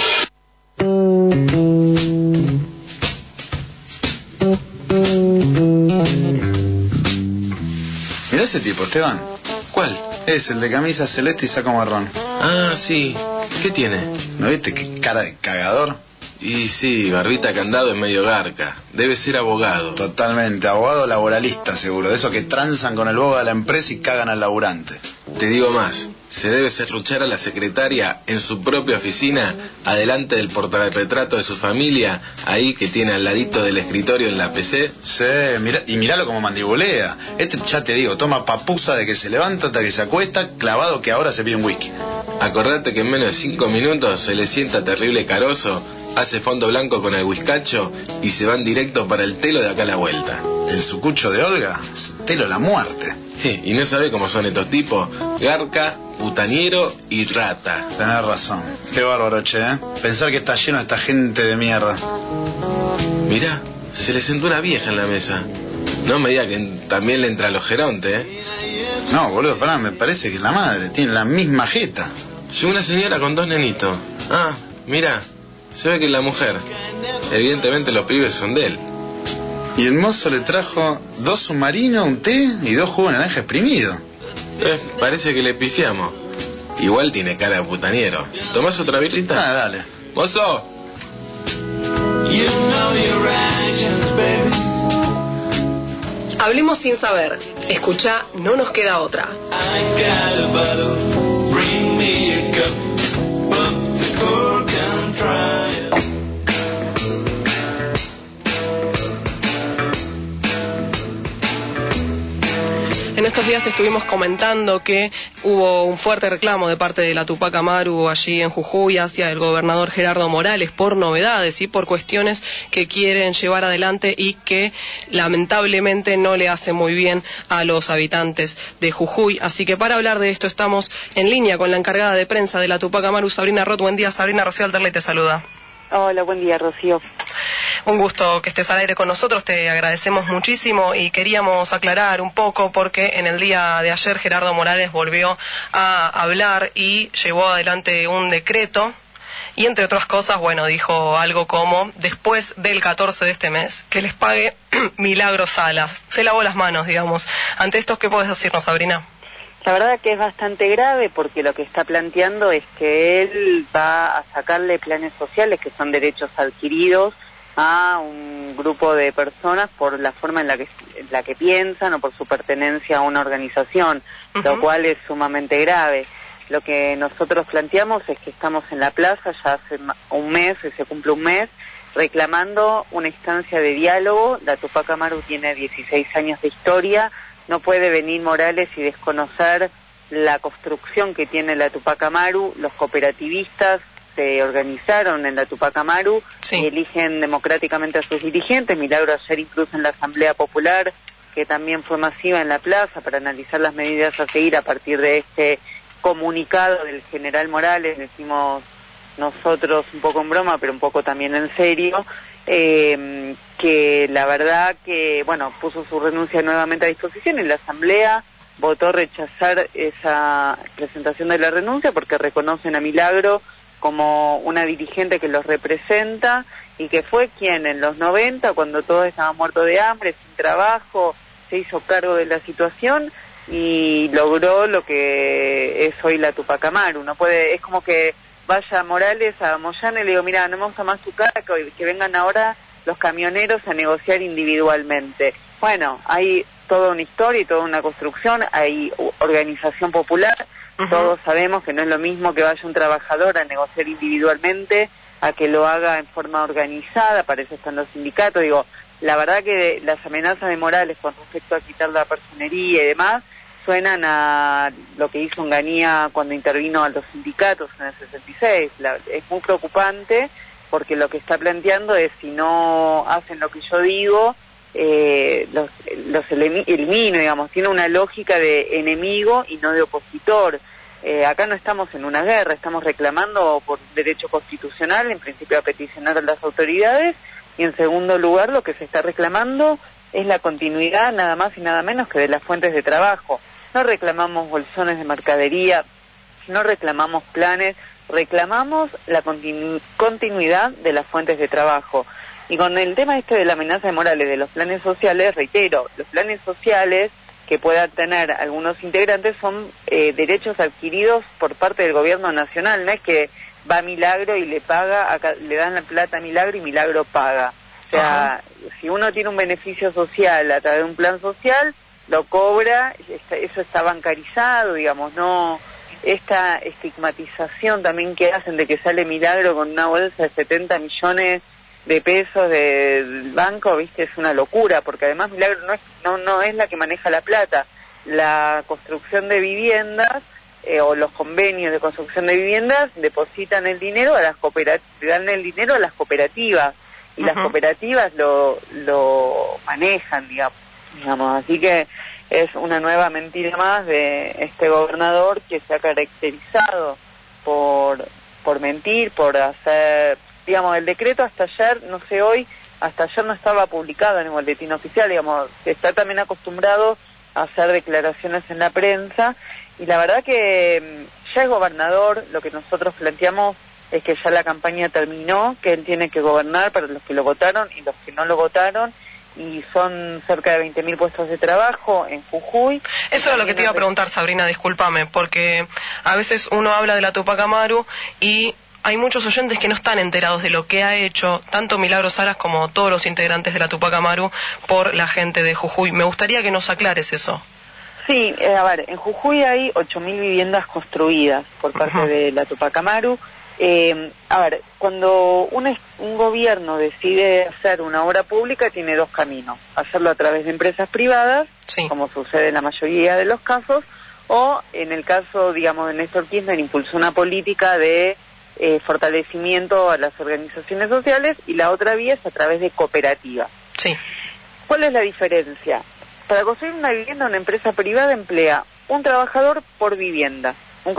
Mirá ese tipo, Esteban. ¿Cuál? Es el de camisa celeste y saco marrón. Ah, sí. ¿Qué tiene? ¿No viste qué cara de cagador? Y sí, barbita candado en medio garca. Debe ser abogado. Totalmente, abogado laboralista seguro. De esos que tranzan con el boga de la empresa y cagan al laburante. Te digo más. Se debe serruchar a la secretaria en su propia oficina, adelante del portarretrato de su familia, ahí que tiene al ladito del escritorio en la PC. Sí, y miralo como mandibulea. Ya te digo, toma papusa de que se levanta hasta que se acuesta, clavado que ahora se pide un whisky. Acordate que en menos de 5 minutos se le sienta terrible carozo, hace fondo blanco con el whiskacho y se van directo para el telo de acá a la vuelta. ¿El sucucho de Olga? Telo la muerte. Sí, y no sabe cómo son estos tipos. Garca, putaniero y rata. Tenés razón. Qué bárbaro, che, ¿eh? Pensar que está lleno de esta gente de mierda. Mirá, se le sentó una vieja en la mesa. No me diga que también le entra al ojeronte, ¿eh? No, boludo, pará, me parece que es la madre. Tiene la misma jeta. Llegó una señora con 2 nenitos. Ah, mirá, se ve que es la mujer. Evidentemente los pibes son de él. Y el mozo le trajo 2 submarinos, un té y 2 jugos de naranja exprimido. Parece que le pifiamos. Igual tiene cara de putaniero. ¿Tomás otra birrita? Ah, dale. ¡Mozo! Hablemos sin saber. Escuchá, no nos queda otra. En estos días te estuvimos comentando que hubo un fuerte reclamo de parte de la Tupac Amaru allí en Jujuy hacia el gobernador Gerardo Morales por novedades y por cuestiones que quieren llevar adelante y que lamentablemente no le hace muy bien a los habitantes de Jujuy. Así que para hablar de esto estamos en línea con la encargada de prensa de la Tupac Amaru, Sabrina Roth. Buen día, Sabrina. Rocío Alterley te saluda. Hola, buen día, Rocío. Un gusto que estés al aire con nosotros, te agradecemos muchísimo y queríamos aclarar un poco porque en el día de ayer Gerardo Morales volvió a hablar y llevó adelante un decreto y entre otras cosas, bueno, dijo algo como después del 14 de este mes que les pague Milagro Salas. Se lavó las manos, digamos. Ante esto, ¿qué podés decirnos, Sabrina? La verdad que es bastante grave porque lo que está planteando es que él va a sacarle planes sociales que son derechos adquiridos a un grupo de personas por la forma en la que piensan o por su pertenencia a una organización, lo cual es sumamente grave. Lo que nosotros planteamos es que estamos en la plaza ya hace un mes, se cumple un mes, reclamando una instancia de diálogo. La Tupac Amaru tiene 16 años de historia, no puede venir Morales y desconocer la construcción que tiene la Tupac Amaru. Los cooperativistas se organizaron en la Tupac Amaru y eligen democráticamente a sus dirigentes. Milagro ayer incluso en la Asamblea Popular, que también fue masiva en la plaza para analizar las medidas a seguir a partir de este comunicado del general Morales, decimos nosotros un poco en broma, pero un poco también en serio, que la verdad que, bueno, puso su renuncia nuevamente a disposición y la Asamblea votó rechazar esa presentación de la renuncia porque reconocen a Milagro como una dirigente que los representa y que fue quien en los 90, cuando todos estaban muertos de hambre, sin trabajo, se hizo cargo de la situación y logró lo que es hoy la Tupac Amaru. No puede, es como que vaya Morales a Moyano y le digo, mira, no me gusta más tu cara, que vengan ahora los camioneros a negociar individualmente. Bueno, hay toda una historia y toda una construcción, hay organización popular. Todos sabemos que no es lo mismo que vaya un trabajador a negociar individualmente a que lo haga en forma organizada, para eso están los sindicatos. Digo, la verdad que las amenazas de Morales con respecto a quitar la personería y demás suenan a lo que hizo Onganía cuando intervino a los sindicatos en el 66. Es muy preocupante porque lo que está planteando es si no hacen lo que yo digo, los elimino, digamos, tiene una lógica de enemigo y no de opositor. Acá no estamos en una guerra, estamos reclamando por derecho constitucional, en principio a peticionar a las autoridades, y en segundo lugar lo que se está reclamando es la continuidad nada más y nada menos que de las fuentes de trabajo. No reclamamos bolsones de mercadería, no reclamamos planes, reclamamos la continuidad de las fuentes de trabajo. Y con el tema de la amenaza de Morales de los planes sociales, reitero, los planes sociales que puedan tener algunos integrantes son derechos adquiridos por parte del gobierno nacional, no es que va Milagro y le paga, acá, le dan la plata a Milagro y Milagro paga. O sea, si uno tiene un beneficio social a través de un plan social, lo cobra, eso está bancarizado, digamos, no esta estigmatización también que hacen de que sale Milagro con una bolsa de 70 millones de pesos del banco, viste, es una locura, porque además Milagro no es la que maneja la plata. La construcción de viviendas o los convenios de construcción de viviendas depositan el dinero a las dan el dinero a las cooperativas y las cooperativas lo manejan, digamos, así que es una nueva mentira más de este gobernador que se ha caracterizado por mentir, por hacer, digamos, el decreto hasta ayer, no sé hoy, hasta ayer no estaba publicado en el boletín oficial, digamos, se está también acostumbrado a hacer declaraciones en la prensa, y la verdad que ya es gobernador. Lo que nosotros planteamos es que ya la campaña terminó, que él tiene que gobernar para los que lo votaron y los que no lo votaron, y son cerca de 20.000 puestos de trabajo en Jujuy. Eso era lo que te iba a preguntar, Sabrina, discúlpame, porque a veces uno habla de la Tupac Amaru y hay muchos oyentes que no están enterados de lo que ha hecho tanto Milagros Salas como todos los integrantes de la Tupac Amaru por la gente de Jujuy. Me gustaría que nos aclares eso. Sí, a ver, en Jujuy hay 8.000 viviendas construidas por parte de la Tupac Amaru. A ver, cuando un gobierno decide hacer una obra pública, tiene dos caminos: hacerlo a través de empresas privadas, como sucede en la mayoría de los casos, o en el caso, digamos, de Néstor Kirchner, impulsó una política de fortalecimiento a las organizaciones sociales, y la otra vía es a través de cooperativas. Sí. ¿Cuál es la diferencia? Para construir una vivienda, una empresa privada emplea un trabajador por vivienda, un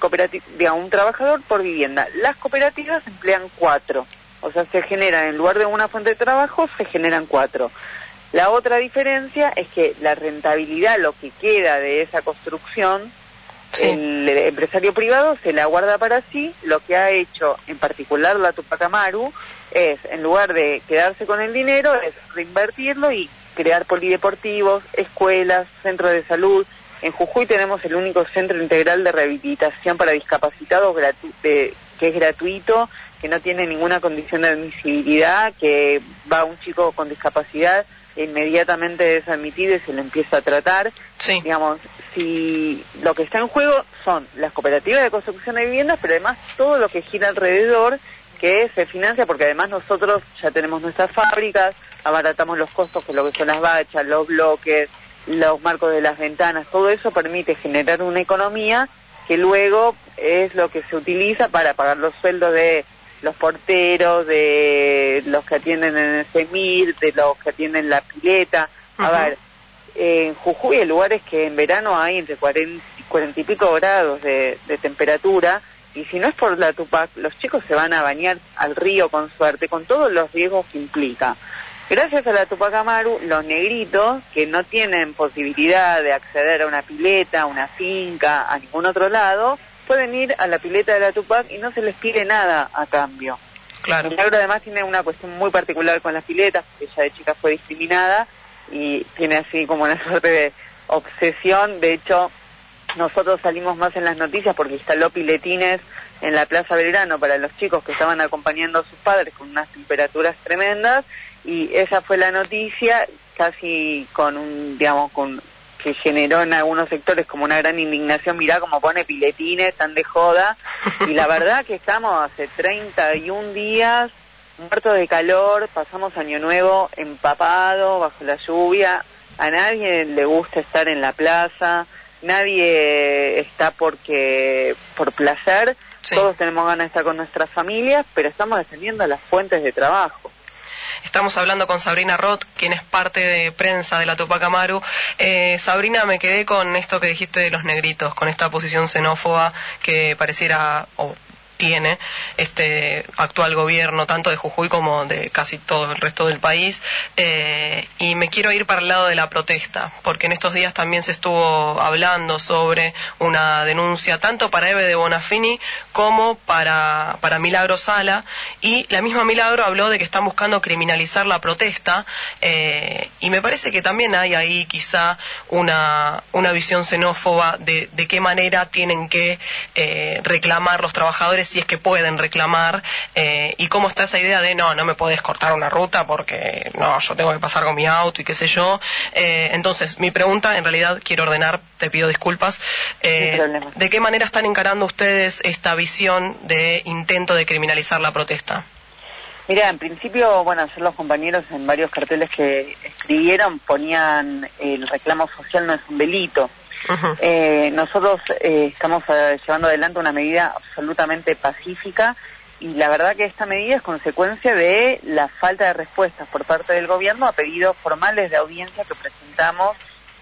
trabajador por vivienda. Las cooperativas emplean 4, o sea, se generan, en lugar de una fuente de trabajo, se generan 4. La otra diferencia es que la rentabilidad, lo que queda de esa construcción, el empresario privado se la guarda para sí. Lo que ha hecho en particular la Tupac Amaru es, en lugar de quedarse con el dinero, es reinvertirlo y crear polideportivos, escuelas, centros de salud. En Jujuy tenemos el único centro integral de rehabilitación para discapacitados que es gratuito, que no tiene ninguna condición de admisibilidad, que va un chico con discapacidad e inmediatamente es admitido y se le empieza a tratar. Digamos, si lo que está en juego son las cooperativas de construcción de viviendas, pero además todo lo que gira alrededor, que se financia, porque además nosotros ya tenemos nuestras fábricas, abaratamos los costos, que lo que son las bachas, los bloques, los marcos de las ventanas, todo eso permite generar una economía que luego es lo que se utiliza para pagar los sueldos de los porteros, de los que atienden en el CEMIR, de los que atienden la pileta. A ver, en Jujuy hay lugares que en verano hay entre 40 y pico grados de temperatura, y si no es por la Tupac, los chicos se van a bañar al río con suerte, con todos los riesgos que implica. Gracias a la Tupac Amaru, los negritos, que no tienen posibilidad de acceder a una pileta, a una finca, a ningún otro lado, pueden ir a la pileta de la Tupac y no se les pide nada a cambio. Claro. Milagro además tiene una cuestión muy particular con las piletas, porque ella de chica fue discriminada y tiene así como una suerte de obsesión. De hecho, nosotros salimos más en las noticias porque instaló piletines en la Plaza Belgrano para los chicos que estaban acompañando a sus padres con unas temperaturas tremendas, y esa fue la noticia, casi con que generó en algunos sectores como una gran indignación. Mirá cómo pone piletines, tan de joda, y la verdad que estamos hace 31 días muertos de calor, pasamos Año Nuevo empapado, bajo la lluvia, a nadie le gusta estar en la plaza, nadie está por placer, todos tenemos ganas de estar con nuestras familias, pero estamos defendiendo las fuentes de trabajo. Estamos hablando con Sabrina Roth, quien es parte de prensa de la Tupac Amaru. Sabrina, me quedé con esto que dijiste de los negritos, con esta posición xenófoba que pareciera tiene este actual gobierno, tanto de Jujuy como de casi todo el resto del país, y me quiero ir para el lado de la protesta, porque en estos días también se estuvo hablando sobre una denuncia tanto para Eve de Bonafini como para Milagro Sala, y la misma Milagro habló de que están buscando criminalizar la protesta, y me parece que también hay ahí quizá una visión xenófoba de qué manera tienen que reclamar los trabajadores, si es que pueden reclamar, y cómo está esa idea de no me podés cortar una ruta porque yo tengo que pasar con mi auto y qué sé yo. Entonces mi pregunta, en realidad quiero ordenar, te pido disculpas, ¿de qué manera están encarando ustedes esta visión de intento de criminalizar la protesta? Mira, en principio, ayer los compañeros en varios carteles que escribieron ponían el reclamo social no es un delito. Nosotros estamos llevando adelante una medida absolutamente pacífica, y la verdad que esta medida es consecuencia de la falta de respuestas por parte del gobierno a pedidos formales de audiencia que presentamos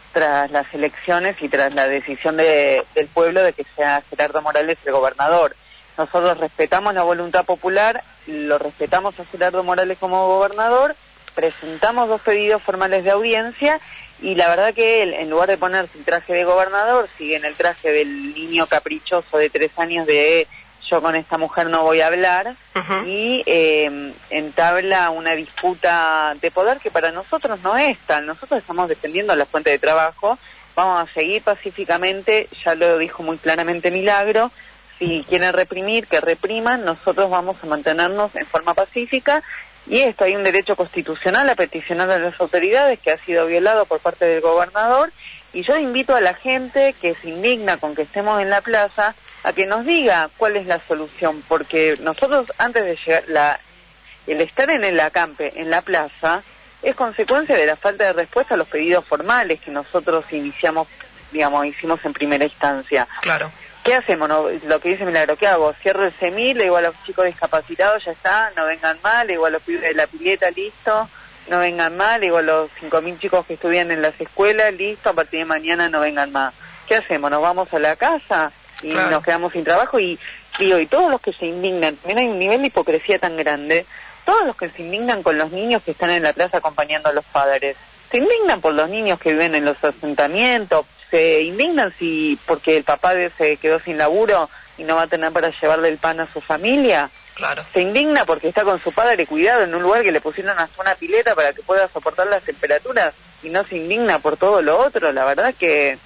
tras las elecciones y tras la decisión del pueblo de que sea Gerardo Morales el gobernador. Nosotros respetamos la voluntad popular, lo respetamos a Gerardo Morales como gobernador, presentamos 2 pedidos formales de audiencia y la verdad que él, en lugar de ponerse el traje de gobernador, sigue en el traje del niño caprichoso de 3 años de yo con esta mujer no voy a hablar, y entabla una disputa de poder que para nosotros no es tal. Nosotros estamos defendiendo la fuente de trabajo, vamos a seguir pacíficamente, ya lo dijo muy claramente Milagro, si quieren reprimir, que repriman, nosotros vamos a mantenernos en forma pacífica, y esto, hay un derecho constitucional a peticionar a las autoridades que ha sido violado por parte del gobernador, y yo invito a la gente que se indigna con que estemos en la plaza a que nos diga cuál es la solución, porque nosotros antes de llegar, el estar en el acampe, en la plaza, es consecuencia de la falta de respuesta a los pedidos formales que nosotros hicimos en primera instancia. Claro. ¿Qué hacemos? No, lo que dice Milagro, ¿qué hago? Cierro el CEMIL, le digo a los chicos discapacitados, ya está, no vengan más, le digo a los pibes de la pileta, listo, no vengan más, le digo a los 5.000 chicos que estudian en las escuelas, listo, a partir de mañana no vengan más. ¿Qué hacemos? ¿Nos vamos a la casa y nos quedamos sin trabajo? Y todos los que se indignan, también hay un nivel de hipocresía tan grande, todos los que se indignan con los niños que están en la plaza acompañando a los padres, se indignan por los niños que viven en los asentamientos, se indignan porque el papá se quedó sin laburo y no va a tener para llevarle el pan a su familia. Claro. Se indigna porque está con su padre cuidado en un lugar que le pusieron hasta una pileta para que pueda soportar las temperaturas, y no se indigna por todo lo otro. La verdad que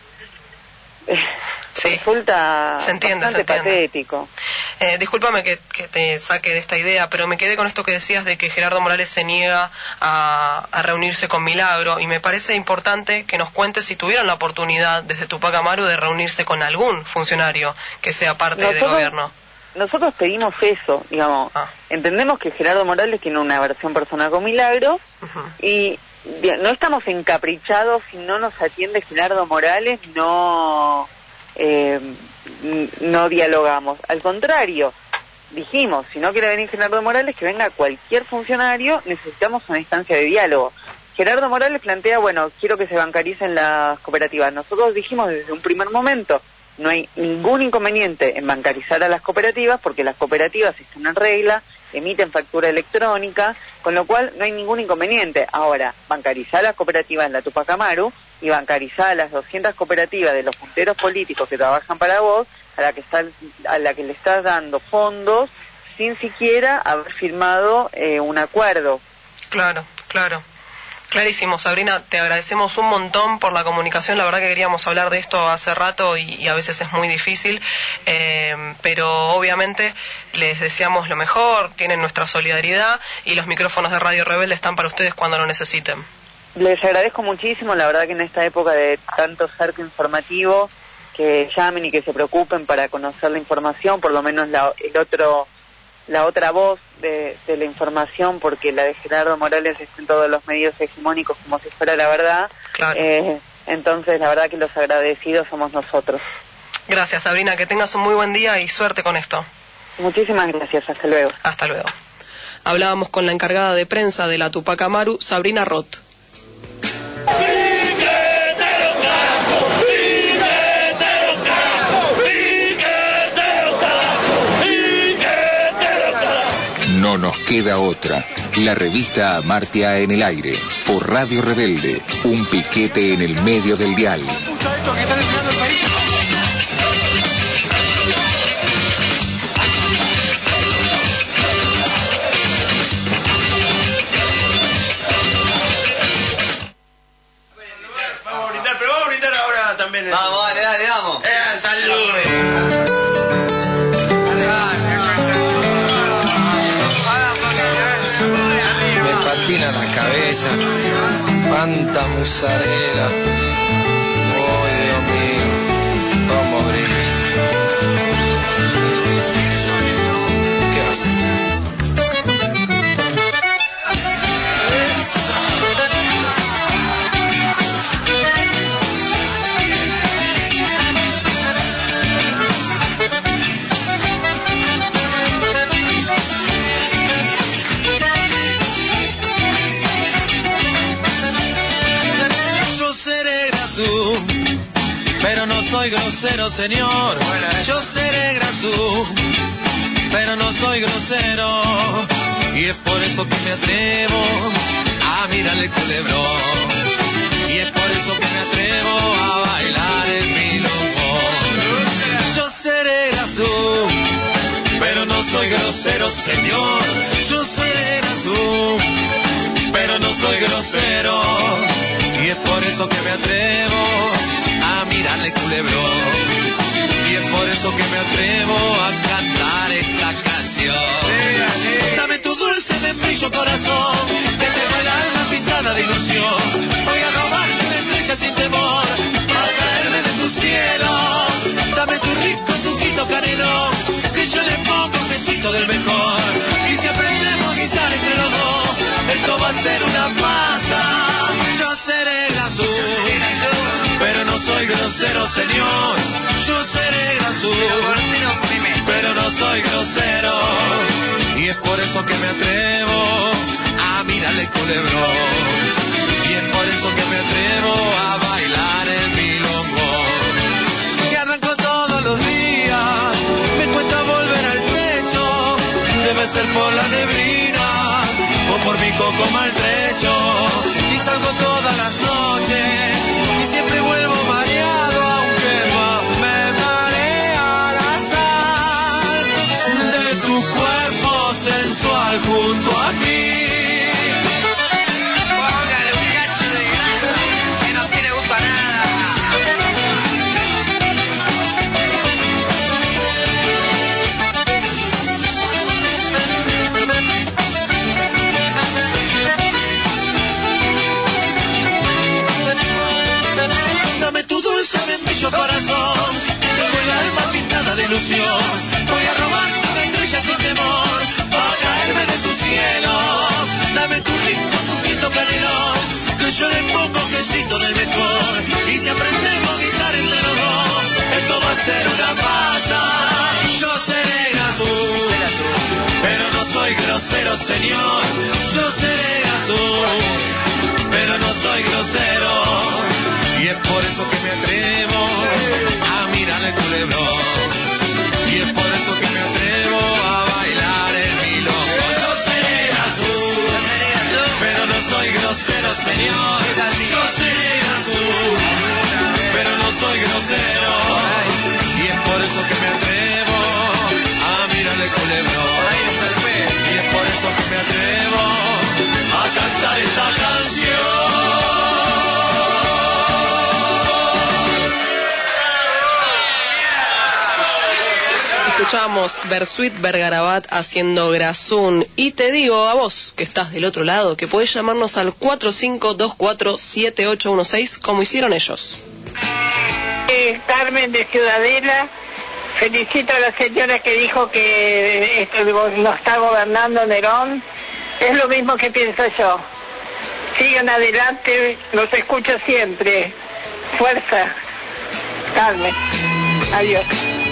resulta bastante patético. Discúlpame que te saque de esta idea, pero me quedé con esto que decías de que Gerardo Morales se niega a reunirse con Milagro, y me parece importante que nos cuentes si tuvieron la oportunidad desde Tupac Amaru de reunirse con algún funcionario que sea parte del gobierno. Nosotros pedimos eso, digamos. Entendemos que Gerardo Morales tiene una versión personal con Milagro, y no estamos encaprichados. Si no nos atiende Gerardo Morales, no dialogamos. Al contrario, dijimos, si no quiere venir Gerardo Morales, que venga cualquier funcionario, necesitamos una instancia de diálogo. Gerardo Morales plantea, bueno, quiero que se bancaricen las cooperativas. Nosotros dijimos desde un primer momento, no hay ningún inconveniente en bancarizar a las cooperativas, porque las cooperativas están en regla, emiten factura electrónica, con lo cual no hay ningún inconveniente. Ahora, bancarizar a las cooperativas en la Tupac Amaru y bancarizar a las 200 cooperativas de los punteros políticos que trabajan para vos, a la que le estás dando fondos sin siquiera haber firmado un acuerdo. Claro. Clarísimo, Sabrina, te agradecemos un montón por la comunicación. La verdad que queríamos hablar de esto hace rato y a veces es muy difícil, pero obviamente les deseamos lo mejor, tienen nuestra solidaridad, y los micrófonos de Radio Rebelde están para ustedes cuando lo necesiten. Les agradezco muchísimo, la verdad que en esta época de tanto cerco informativo, que llamen y que se preocupen para conocer la información, por lo menos la otra voz de la información, porque la de Gerardo Morales está en todos los medios hegemónicos como si fuera la verdad. Claro. Entonces la verdad que los agradecidos somos nosotros. Gracias, Sabrina, que tengas un muy buen día y suerte con esto. Muchísimas gracias, hasta luego. Hasta luego. Hablábamos con la encargada de prensa de la Tupac Amaru, Sabrina Roth. No nos queda otra. La revista Amartya en el aire. Por Radio Rebelde. Un piquete en el medio del dial. Vamos a brindar, pero vamos a brindar ahora también. Vamos, dale, vamos. Salud. Patina la cabeza, Fanta musarela, oh Dios mío, cómo brilla. ¿Qué va a hacer? señor. Yo seré grasú, pero no soy grosero. Y es por eso que me atrevo a mirar el culebrón. Y es por eso que me atrevo a bailar el milongo. Yo seré grasú, pero no soy grosero, señor. Yo seré grasú, pero no soy grosero. Y es por eso que me atrevo a mirarle el culebrón. Y es por eso que me atrevo a cantar esta canción. Dame tu dulce membrillo corazón, que tengo el alma pintada de ilusión. Voy a robarte una estrella sin temor, para caerme de tu cielo. Dame tu rico suquito canelón, que yo le pongo un besito del mejor. Y si aprendemos a guisar entre los dos, esto va a ser una masa. Yo seré grasú, pero no soy grosero, señor. Yo seré grasú, pero no soy grosero. Y es por eso que me atrevo a mirarle el culebrón. Y es por eso que me atrevo a bailar el milongo. Que arranco todos los días, me cuesta volver al techo. Debe ser por la neblina o por mi coco maltrecho. Y salgo todas las noches y siempre vuelvo mareado, aunque más me marea la sal de tu cuerpo sensual junto a mí. Póngale un cacho de grasa que no tiene gusto a nada. Dame tu dulce membrillo corazón, tengo el alma pintada de ilusión. Voy a robarte una estrella sin temor, para caerme de tu cielo. Dame tu rico suquito canelón, que yo le pongo quesito del mejor. Y si aprendemos a guisar entre los dos, esto va a ser una masa. Yo seré grasú, pero no soy grosero, señor. Yo seré grasú, pero no soy grosero. Y es por eso que me atrevo a mirar el culebrón. Y es por eso que me atrevo a bailar el milongo. Yo seré grasú, pero no soy grosero, señor. Yo seré grasú, pero no soy grosero. Y es por eso que me atrevo a mirar el culebrón. Y es por eso que me atrevo a cantar esta canción. Escuchamos Bersuit Vergarabat haciendo Grasún. Y te digo a vos, que estás del otro lado, que podés llamarnos al 45247816 como hicieron ellos. Carmen de Ciudadela, felicito a la señora que dijo que no está gobernando Nerón. Es lo mismo que pienso yo. Sigan adelante, los escucho siempre. Fuerza. Carmen. Adiós.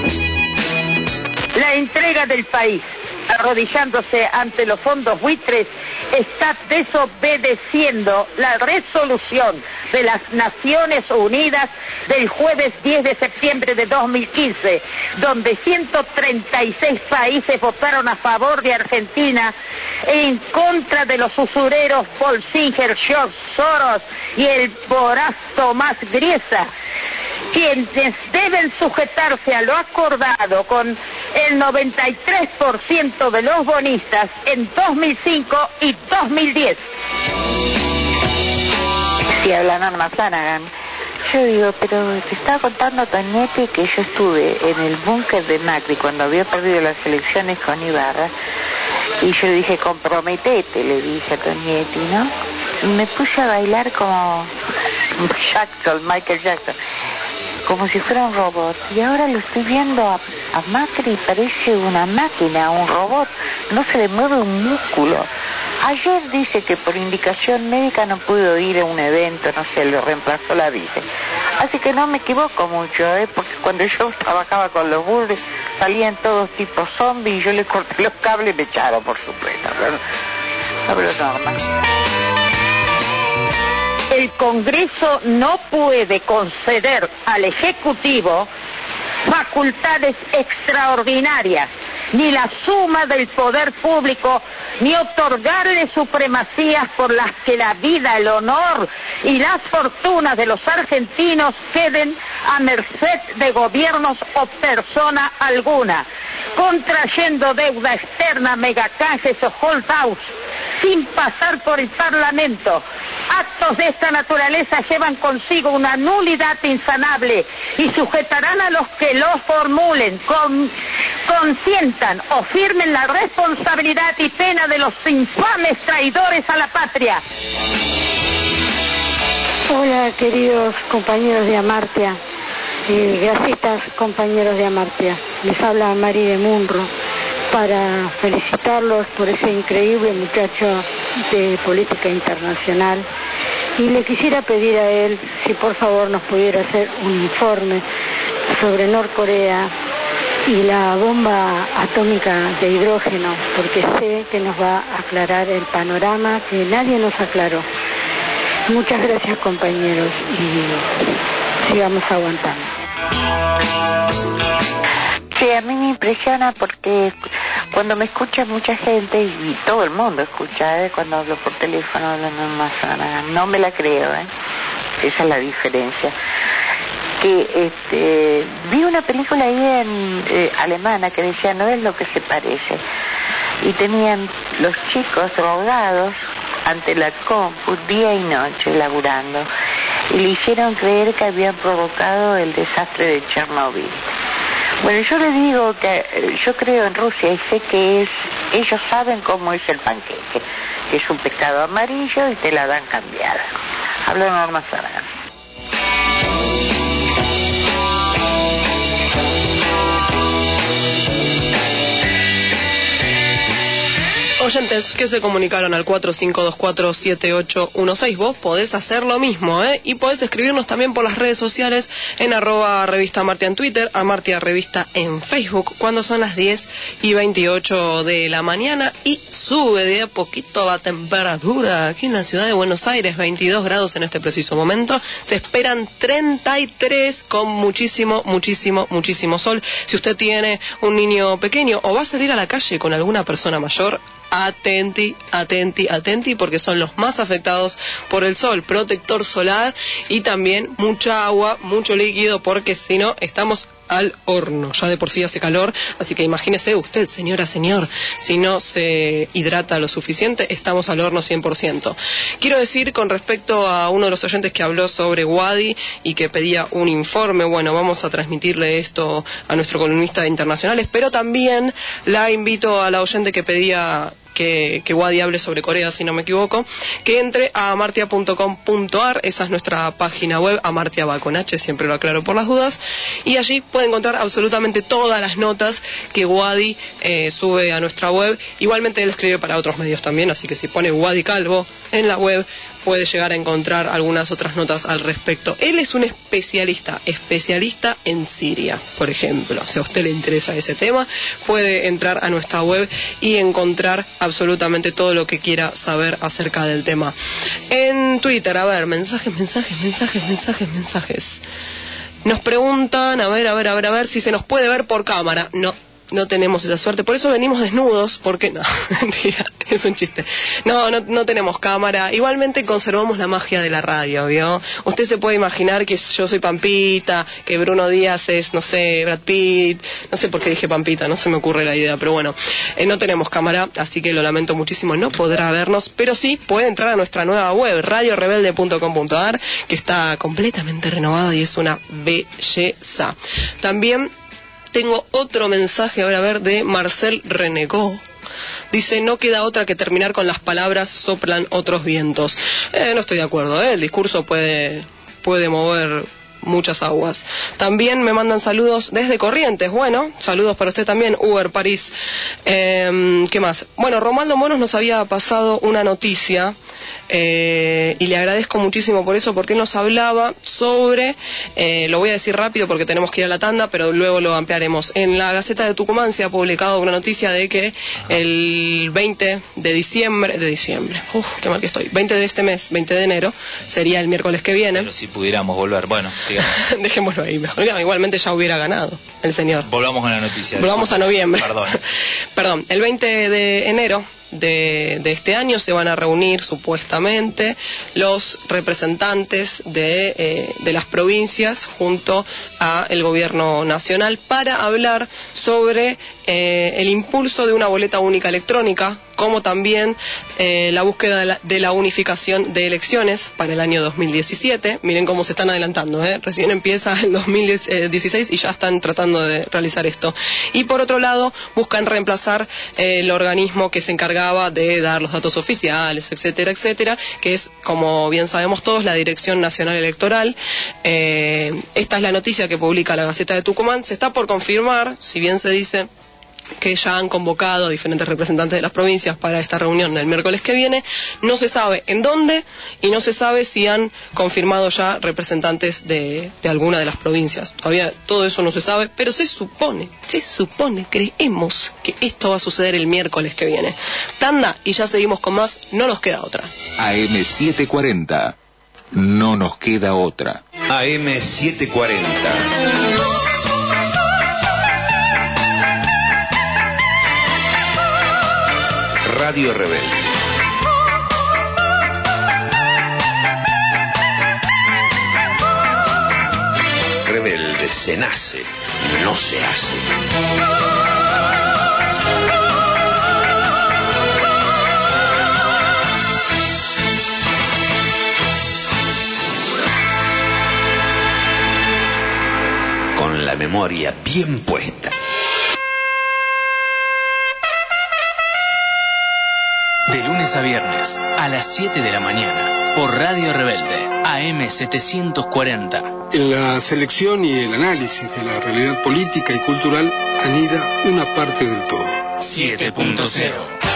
La entrega del país, arrodillándose ante los fondos buitres, está desobedeciendo la resolución de las Naciones Unidas del jueves 10 de septiembre de 2015, donde 136 países votaron a favor de Argentina en contra de los usureros Paul Singer, George Soros y el voraz Tomás Griesa, quienes deben sujetarse a lo acordado con el 93% de los bonistas en 2005 y 2010. Sí, habla Norma Flanagan. Yo digo, pero te estaba contando Toñetti que yo estuve en el búnker de Macri cuando había perdido las elecciones con Ibarra, y yo dije, comprometete, le dije a Toñetti, ¿no? Y me puse a bailar como Michael Jackson, como si fuera un robot. Y ahora lo estoy viendo a Macri, parece una máquina, un robot, no se le mueve un músculo. Ayer dice que por indicación médica no pudo ir a un evento, no sé, le reemplazó la bici. Así que no me equivoco mucho, porque cuando yo trabajaba con los burles salían todos tipos zombies y yo le corté los cables y me echaron, por supuesto. Hablo Norma. El Congreso no puede conceder al Ejecutivo facultades extraordinarias, ni la suma del poder público, ni otorgarle supremacías por las que la vida, el honor y las fortunas de los argentinos queden a merced de gobiernos o persona alguna, contrayendo deuda externa, megacanjes o holdouts, sin pasar por el Parlamento. Actos de esta naturaleza llevan consigo una nulidad insanable y sujetarán a los que los formulen, consientan o firmen la responsabilidad y pena de los infames traidores a la patria. Hola, queridos compañeros de Amartya, grasistas compañeros de Amartya. Les habla Mari de Munro para felicitarlos por ese increíble muchacho de política internacional, y le quisiera pedir a él si por favor nos pudiera hacer un informe sobre Norcorea y la bomba atómica de hidrógeno, porque sé que nos va a aclarar el panorama que nadie nos aclaró. Muchas gracias, compañeros, y sigamos aguantando. Sí, a mí me impresiona porque cuando me escucha mucha gente, y todo el mundo escucha, cuando hablo por teléfono, hablan en Amazonas, no me la creo, esa es la diferencia. Que vi una película ahí en alemana que decía no es lo que se parece, y tenían los chicos drogados ante la compu día y noche laburando, y le hicieron creer que habían provocado el desastre de Chernobyl. Bueno, yo le digo que yo creo en Rusia y sé que ellos saben cómo es el panqueque, que es un pescado amarillo y te la dan cambiada. Hablo de Norma Zaragoza. Oyentes que se comunicaron al 45247816, vos podés hacer lo mismo, y podés escribirnos también por las redes sociales en @revista Amartya en Twitter, Amartya Revista en Facebook, cuando son las 10:28 de la mañana, y sube de a poquito la temperatura aquí en la ciudad de Buenos Aires, 22 grados en este preciso momento, se esperan 33 con muchísimo sol. Si usted tiene un niño pequeño o va a salir a la calle con alguna persona mayor, atenti, porque son los más afectados por el sol. Protector solar y también mucha agua, mucho líquido, porque si no estamos al horno. Ya de por sí hace calor, así que imagínese usted, señora, señor, si no se hidrata lo suficiente, estamos al horno 100%. Quiero decir, con respecto a uno de los oyentes que habló sobre Wadi y que pedía un informe, bueno, vamos a transmitirle esto a nuestro columnista de internacionales, pero también la invito a la oyente que pedía que Wadi hable sobre Corea, si no me equivoco, que entre a amartya.com.ar, esa es nuestra página web, Amartya va con H, siempre lo aclaro por las dudas, y allí puede encontrar absolutamente todas las notas que Wadi sube a nuestra web. Igualmente él escribe para otros medios también, así que si pone Wadi Calvo en la web puede llegar a encontrar algunas otras notas al respecto. Él es un especialista en Siria, por ejemplo. Si a usted le interesa ese tema, puede entrar a nuestra web y encontrar absolutamente todo lo que quiera saber acerca del tema. En Twitter, a ver, mensajes. Nos preguntan, a ver si se nos puede ver por cámara. No tenemos esa suerte, por eso venimos desnudos, porque no, mentira, es un chiste. No tenemos cámara. Igualmente conservamos la magia de la radio, ¿vio? Usted se puede imaginar que yo soy Pampita, que Bruno Díaz es, no sé, Brad Pitt, no sé por qué dije Pampita, no se me ocurre la idea, pero bueno, no tenemos cámara, así que lo lamento muchísimo, no podrá vernos, pero sí puede entrar a nuestra nueva web, radiorebelde.com.ar, que está completamente renovada y es una belleza. También tengo otro mensaje, a ver, de Marcel Renegó. Dice, no queda otra que terminar con las palabras soplan otros vientos. No estoy de acuerdo, el discurso puede mover muchas aguas. También me mandan saludos desde Corrientes. Bueno, saludos para usted también, Uber París. ¿Qué más? Bueno, Romaldo Monos nos había pasado una noticia y le agradezco muchísimo por eso, porque él nos hablaba sobre, lo voy a decir rápido porque tenemos que ir a la tanda, pero luego lo ampliaremos. En la Gaceta de Tucumán se ha publicado una noticia de que el 20 de diciembre, qué mal que estoy, 20 de este mes, 20 de enero, sería el miércoles que viene. Pero si pudiéramos volver, bueno, sigamos. Dejémoslo ahí mejor. Igualmente ya hubiera ganado el señor. Volvamos con la noticia. Volvamos a noviembre. Perdón, el 20 de enero de este año se van a reunir supuestamente los representantes de las provincias junto a el gobierno nacional para hablar sobre el impulso de una boleta única electrónica, como también la búsqueda de la unificación de elecciones para el año 2017. Miren cómo se están adelantando, recién empieza el 2016 y ya están tratando de realizar esto. Y por otro lado, buscan reemplazar el organismo que se encargaba de dar los datos oficiales, etcétera, etcétera, que es, como bien sabemos todos, la Dirección Nacional Electoral. Esta es la noticia que publica la Gaceta de Tucumán. Se está por confirmar, si bien se dice que ya han convocado a diferentes representantes de las provincias para esta reunión del miércoles que viene. No se sabe en dónde y no se sabe si han confirmado ya representantes de alguna de las provincias. Todavía todo eso no se sabe, pero se supone, creemos que esto va a suceder el miércoles que viene. Tanda y ya seguimos con más, no nos queda otra. AM740, no nos queda otra. AM740. Radio Rebelde. Rebelde se nace, no se hace. Con la memoria bien puesta. De lunes a viernes, a las 7 de la mañana, por Radio Rebelde, AM740. En la selección y el análisis de la realidad política y cultural anida una parte del todo. 7.0.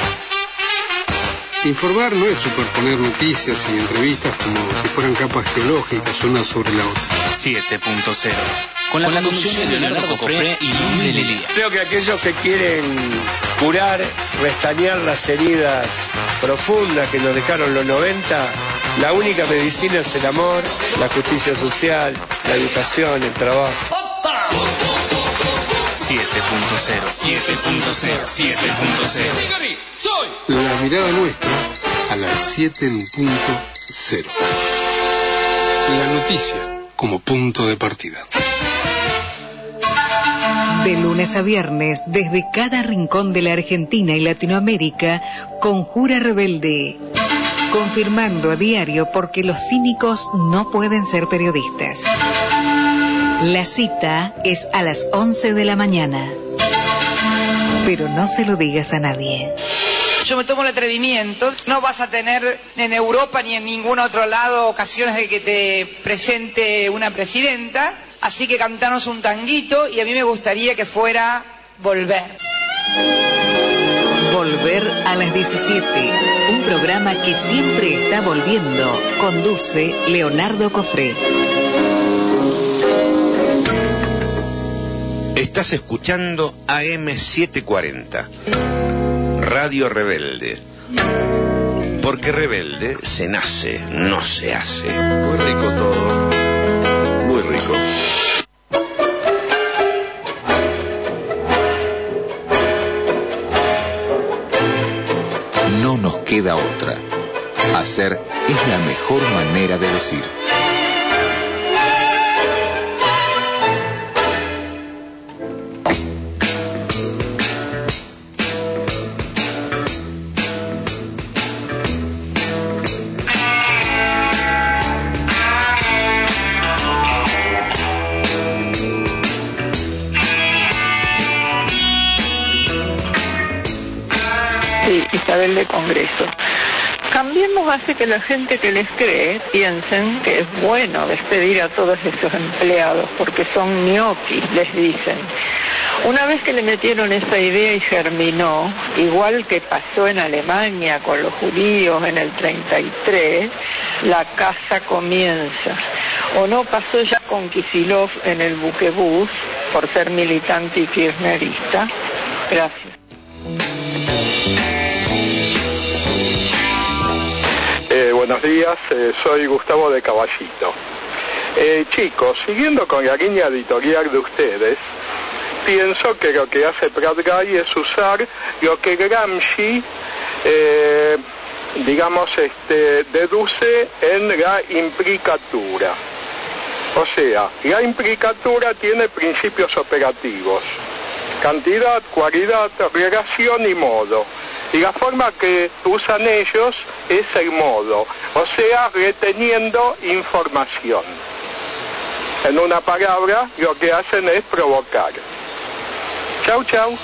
Informar no es superponer noticias y entrevistas como si fueran capas geológicas una sobre la otra. 7.0. Con la conducción de Leonardo Cofré y Luis Lelía. Creo que aquellos que quieren curar, restañar las heridas profundas que nos dejaron los 90, la única medicina es el amor, la justicia social, la educación, el trabajo. 7.0. 7.0. 7.0. La mirada nuestra a las 7.0. La noticia como punto de partida. De lunes a viernes, desde cada rincón de la Argentina y Latinoamérica, Conjura Rebelde. Confirmando a diario porque los cínicos no pueden ser periodistas. La cita es a las 11 de la mañana. Pero no se lo digas a nadie. Yo me tomo el atrevimiento, no vas a tener en Europa ni en ningún otro lado ocasiones de que te presente una presidenta, así que cantanos un tanguito y a mí me gustaría que fuera Volver. Volver a las 17, un programa que siempre está volviendo, conduce Leonardo Cofré. Estás escuchando AM740. Radio Rebelde. Porque rebelde se nace, no se hace. Muy rico todo. Muy rico. No nos queda otra. Hacer es la mejor manera de decir. Isabel de Congreso. Cambiemos hace que la gente que les cree piensen que es bueno despedir a todos esos empleados porque son ñoquis, les dicen. Una vez que le metieron esa idea y germinó, igual que pasó en Alemania con los judíos en el 33, la casa comienza. ¿O no pasó ya con Kicillof en el buquebús por ser militante y kirchnerista? Gracias. Buenos días, soy Gustavo de Caballito. Chicos, siguiendo con la línea editorial de ustedes, pienso que lo que hace Prat Gay es usar lo que Gramsci, deduce en la implicatura. O sea, la implicatura tiene principios operativos: cantidad, cualidad, relación y modo. Y la forma que usan ellos es el modo, o sea, reteniendo información. En una palabra, lo que hacen es provocar. Chau, chau.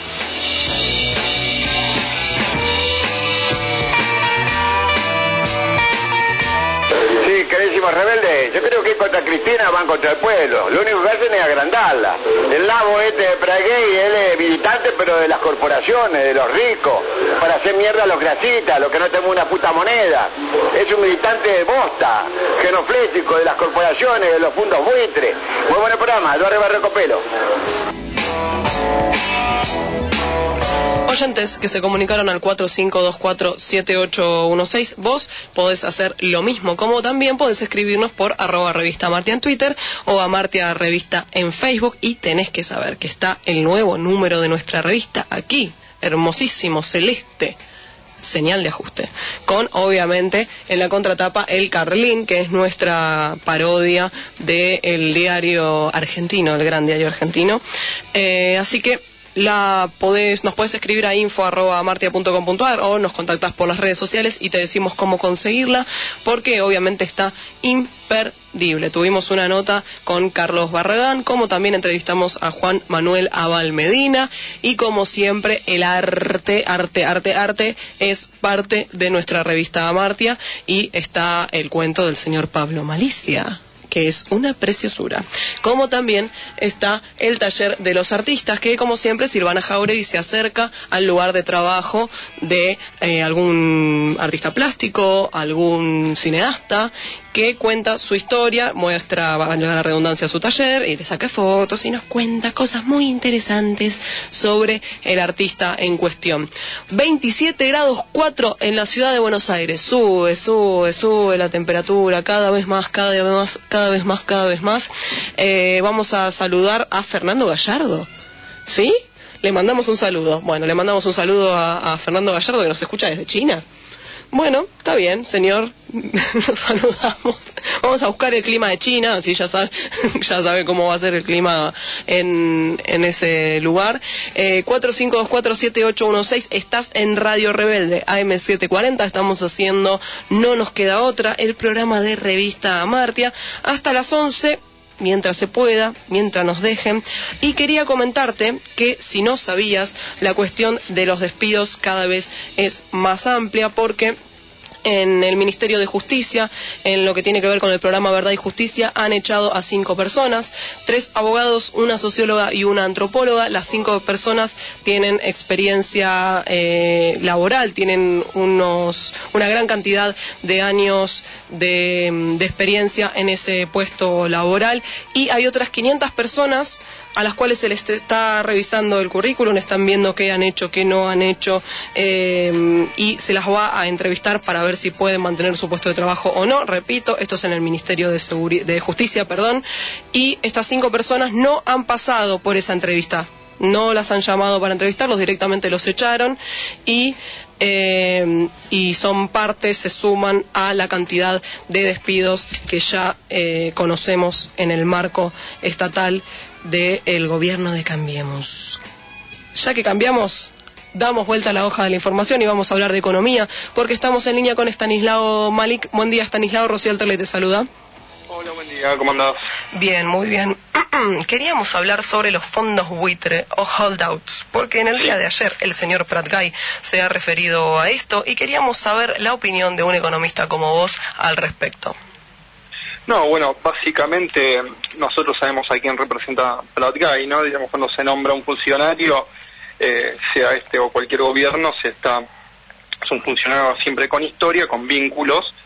Sí, queridísimos rebeldes, yo creo que contra Cristina van contra el pueblo. Lo único que hacen es agrandarla. El nabo de Prat Gay, él es militante, pero de las corporaciones, de los ricos, para hacer mierda a los grasitas, los que no tenemos una puta moneda. Es un militante de bosta, genoflético, de las corporaciones, de los fondos buitres. Muy buen programa, Eduardo Barrocopelo. Oyentes que se comunicaron al 45247816, vos podés hacer lo mismo, como también podés escribirnos por @revistamartia en Twitter o Amartia Revista en Facebook, y tenés que saber que está el nuevo número de nuestra revista aquí, hermosísimo, celeste, señal de ajuste, con obviamente en la contratapa el Carlín, que es nuestra parodia del diario argentino, el gran diario argentino, así que nos podés escribir a info@martia.com.ar o nos contactás por las redes sociales y te decimos cómo conseguirla, porque obviamente está imperdible. Tuvimos una nota con Carlos Barragán, como también entrevistamos a Juan Manuel Abal Medina, y como siempre el arte es parte de nuestra revista Amartia, y está el cuento del señor Pablo Malicia, que es una preciosura. Como también está el taller de los artistas, que como siempre Silvana Jauregui se acerca al lugar de trabajo de algún artista plástico, algún cineasta, que cuenta su historia, muestra, valga la redundancia, su taller, y le saca fotos y nos cuenta cosas muy interesantes sobre el artista en cuestión. 27 grados 4 en la ciudad de Buenos Aires. Sube la temperatura cada vez más. Vamos a saludar a Fernando Gallardo, ¿sí? Le mandamos un saludo. Bueno, le mandamos un saludo a Fernando Gallardo, que nos escucha desde China. Bueno, está bien, señor, nos saludamos. Vamos a buscar el clima de China, así ya sabe cómo va a ser el clima en ese lugar. 45247816, estás en Radio Rebelde, AM740, estamos haciendo No Nos Queda Otra, el programa de Revista Amartia, hasta las 11, mientras se pueda, mientras nos dejen. Y quería comentarte que, si no sabías, la cuestión de los despidos cada vez es más amplia, porque en el Ministerio de Justicia, en lo que tiene que ver con el programa Verdad y Justicia, han echado a 5 personas, 3 abogados, una socióloga y una antropóloga. Las 5 personas tienen experiencia laboral, tienen una gran cantidad de años de experiencia en ese puesto laboral, y hay otras 500 personas a las cuales se les está revisando el currículum, están viendo qué han hecho, qué no han hecho, y se las va a entrevistar para ver si pueden mantener su puesto de trabajo o no. Repito, esto es en el Ministerio de Justicia, y estas 5 personas no han pasado por esa entrevista, no las han llamado para entrevistarlos, directamente los echaron, y son parte, se suman a la cantidad de despidos que ya conocemos en el marco estatal del gobierno de Cambiemos. Ya que cambiamos, damos vuelta a la hoja de la información y vamos a hablar de economía, porque estamos en línea con Estanislao Malik. Buen día, Estanislao. Rocío Alterley te saluda. Hola, buen día, ¿cómo andás? Bien, muy bien. Queríamos hablar sobre los fondos buitre o holdouts, porque en el día de ayer el señor Prat Gay se ha referido a esto y queríamos saber la opinión de un economista como vos al respecto. No, bueno, básicamente nosotros sabemos a quién representa Prat Gay, ¿no? Digamos, cuando se nombra un funcionario, sea este o cualquier gobierno, es un funcionario siempre con historia, con vínculos,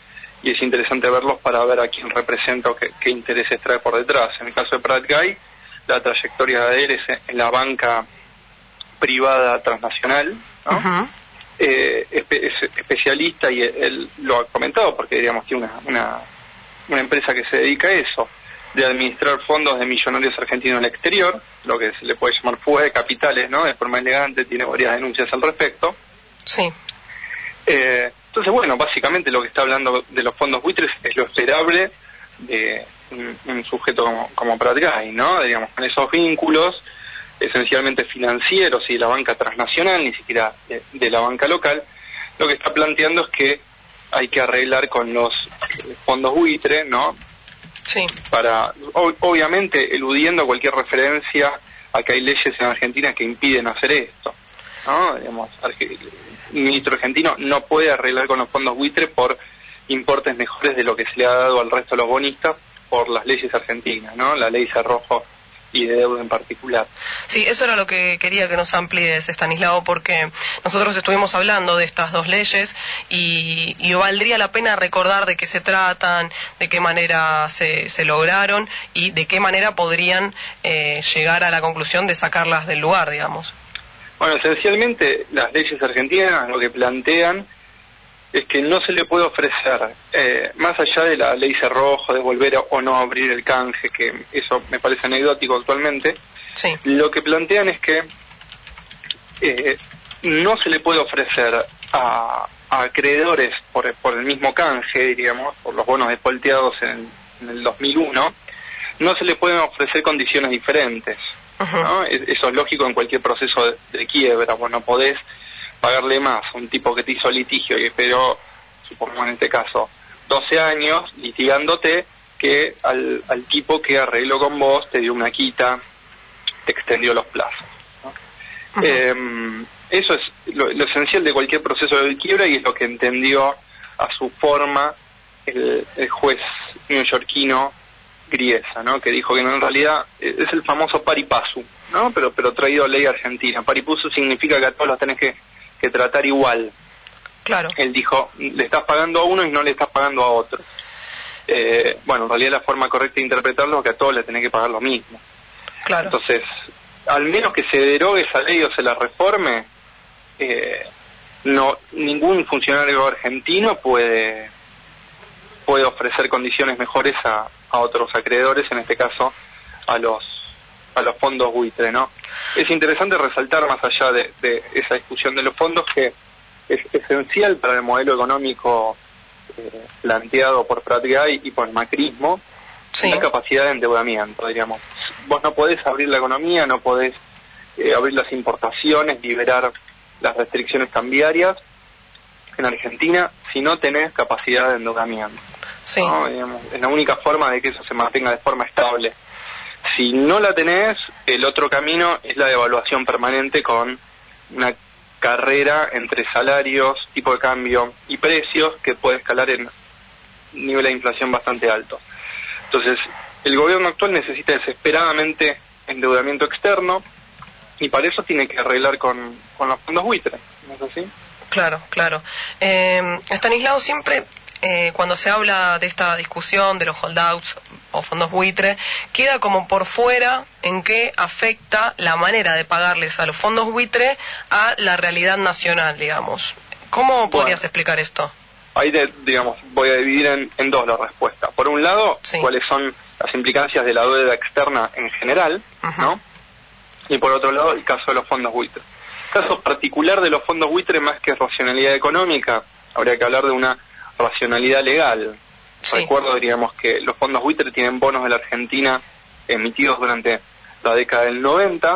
y es interesante verlos para ver a quién representa o qué intereses trae por detrás. En el caso de Prat Gai, la trayectoria de él es en la banca privada transnacional, ¿no? Es especialista, y él lo ha comentado porque digamos tiene una empresa que se dedica a eso, de administrar fondos de millonarios argentinos en el exterior, lo que se le puede llamar fuga de capitales, ¿no? De forma elegante, tiene varias denuncias al respecto. Sí. Entonces, bueno, básicamente lo que está hablando de los fondos buitres es lo esperable de un sujeto como Prat Gai, ¿no? Digamos, con esos vínculos esencialmente financieros y de la banca transnacional, ni siquiera de la banca local, lo que está planteando es que hay que arreglar con los fondos buitre, ¿no? Sí. Para, obviamente, eludiendo cualquier referencia a que hay leyes en Argentina que impiden hacer esto, ¿no? Digamos, el ministro argentino no puede arreglar con los fondos buitre por importes mejores de lo que se le ha dado al resto de los bonistas por las leyes argentinas, ¿no? La ley Cerrojo y de deuda en particular. Sí, eso era lo que quería que nos amplíes, Estanislao, porque nosotros estuvimos hablando de estas dos leyes y valdría la pena recordar de qué se tratan, de qué manera se lograron y de qué manera podrían llegar a la conclusión de sacarlas del lugar, digamos. Bueno, esencialmente las leyes argentinas lo que plantean es que no se le puede ofrecer, más allá de la ley Cerrojo, de volver o no abrir el canje, que eso me parece anecdótico actualmente, sí. Lo que plantean es que no se le puede ofrecer a acreedores por el mismo canje, diríamos, por los bonos despolteados en el 2001, no se le pueden ofrecer condiciones diferentes, ¿no? Eso es lógico en cualquier proceso de quiebra. Vos no podés pagarle más a un tipo que te hizo litigio y esperó, supongamos en este caso, 12 años litigándote, que al tipo que arregló con vos, te dio una quita, te extendió los plazos, ¿no? Eso es lo esencial de cualquier proceso de quiebra, y es lo que entendió a su forma el juez neoyorquino Griesa, ¿no? Que dijo que en realidad es el famoso pari passu, ¿no? Pero traído a ley argentina. Pari passu significa que a todos los tenés que tratar igual. Claro. Él dijo, le estás pagando a uno y no le estás pagando a otro. Bueno, en realidad la forma correcta de interpretarlo es que a todos le tenés que pagar lo mismo. Claro. Entonces, al menos que se derogue esa ley o se la reforme, no, ningún funcionario argentino puede ofrecer condiciones mejores a otros acreedores, en este caso a los fondos buitre, ¿no? Es interesante resaltar, más allá de esa discusión de los fondos, que es esencial para el modelo económico planteado por Prat Gai y por el macrismo, sí, la capacidad de endeudamiento, diríamos. Vos no podés abrir la economía, no podés abrir las importaciones, liberar las restricciones cambiarias en Argentina si no tenés capacidad de endeudamiento. Sí. ¿No? Digamos, es la única forma de que eso se mantenga de forma estable. Si no la tenés, el otro camino es la devaluación permanente, con una carrera entre salarios, tipo de cambio y precios que puede escalar en niveles de inflación bastante altos. Entonces, el gobierno actual necesita desesperadamente endeudamiento externo, y para eso tiene que arreglar con los fondos buitre, ¿no es así? Claro, claro. Estanislao, siempre cuando se habla de esta discusión de los holdouts o fondos buitre, queda como por fuera en qué afecta la manera de pagarles a los fondos buitre a la realidad nacional, digamos. ¿Cómo podrías explicar esto? Ahí, digamos, voy a dividir en dos la respuesta. Por un lado, sí, cuáles son las implicancias de la deuda externa en general, ¿no? Y por otro lado, el caso de los fondos buitre. El caso particular de los fondos buitre, más que racionalidad económica, habría que hablar de una racionalidad legal. Sí. Recuerdo, diríamos, que los fondos buitre tienen bonos de la Argentina emitidos durante la década del 90,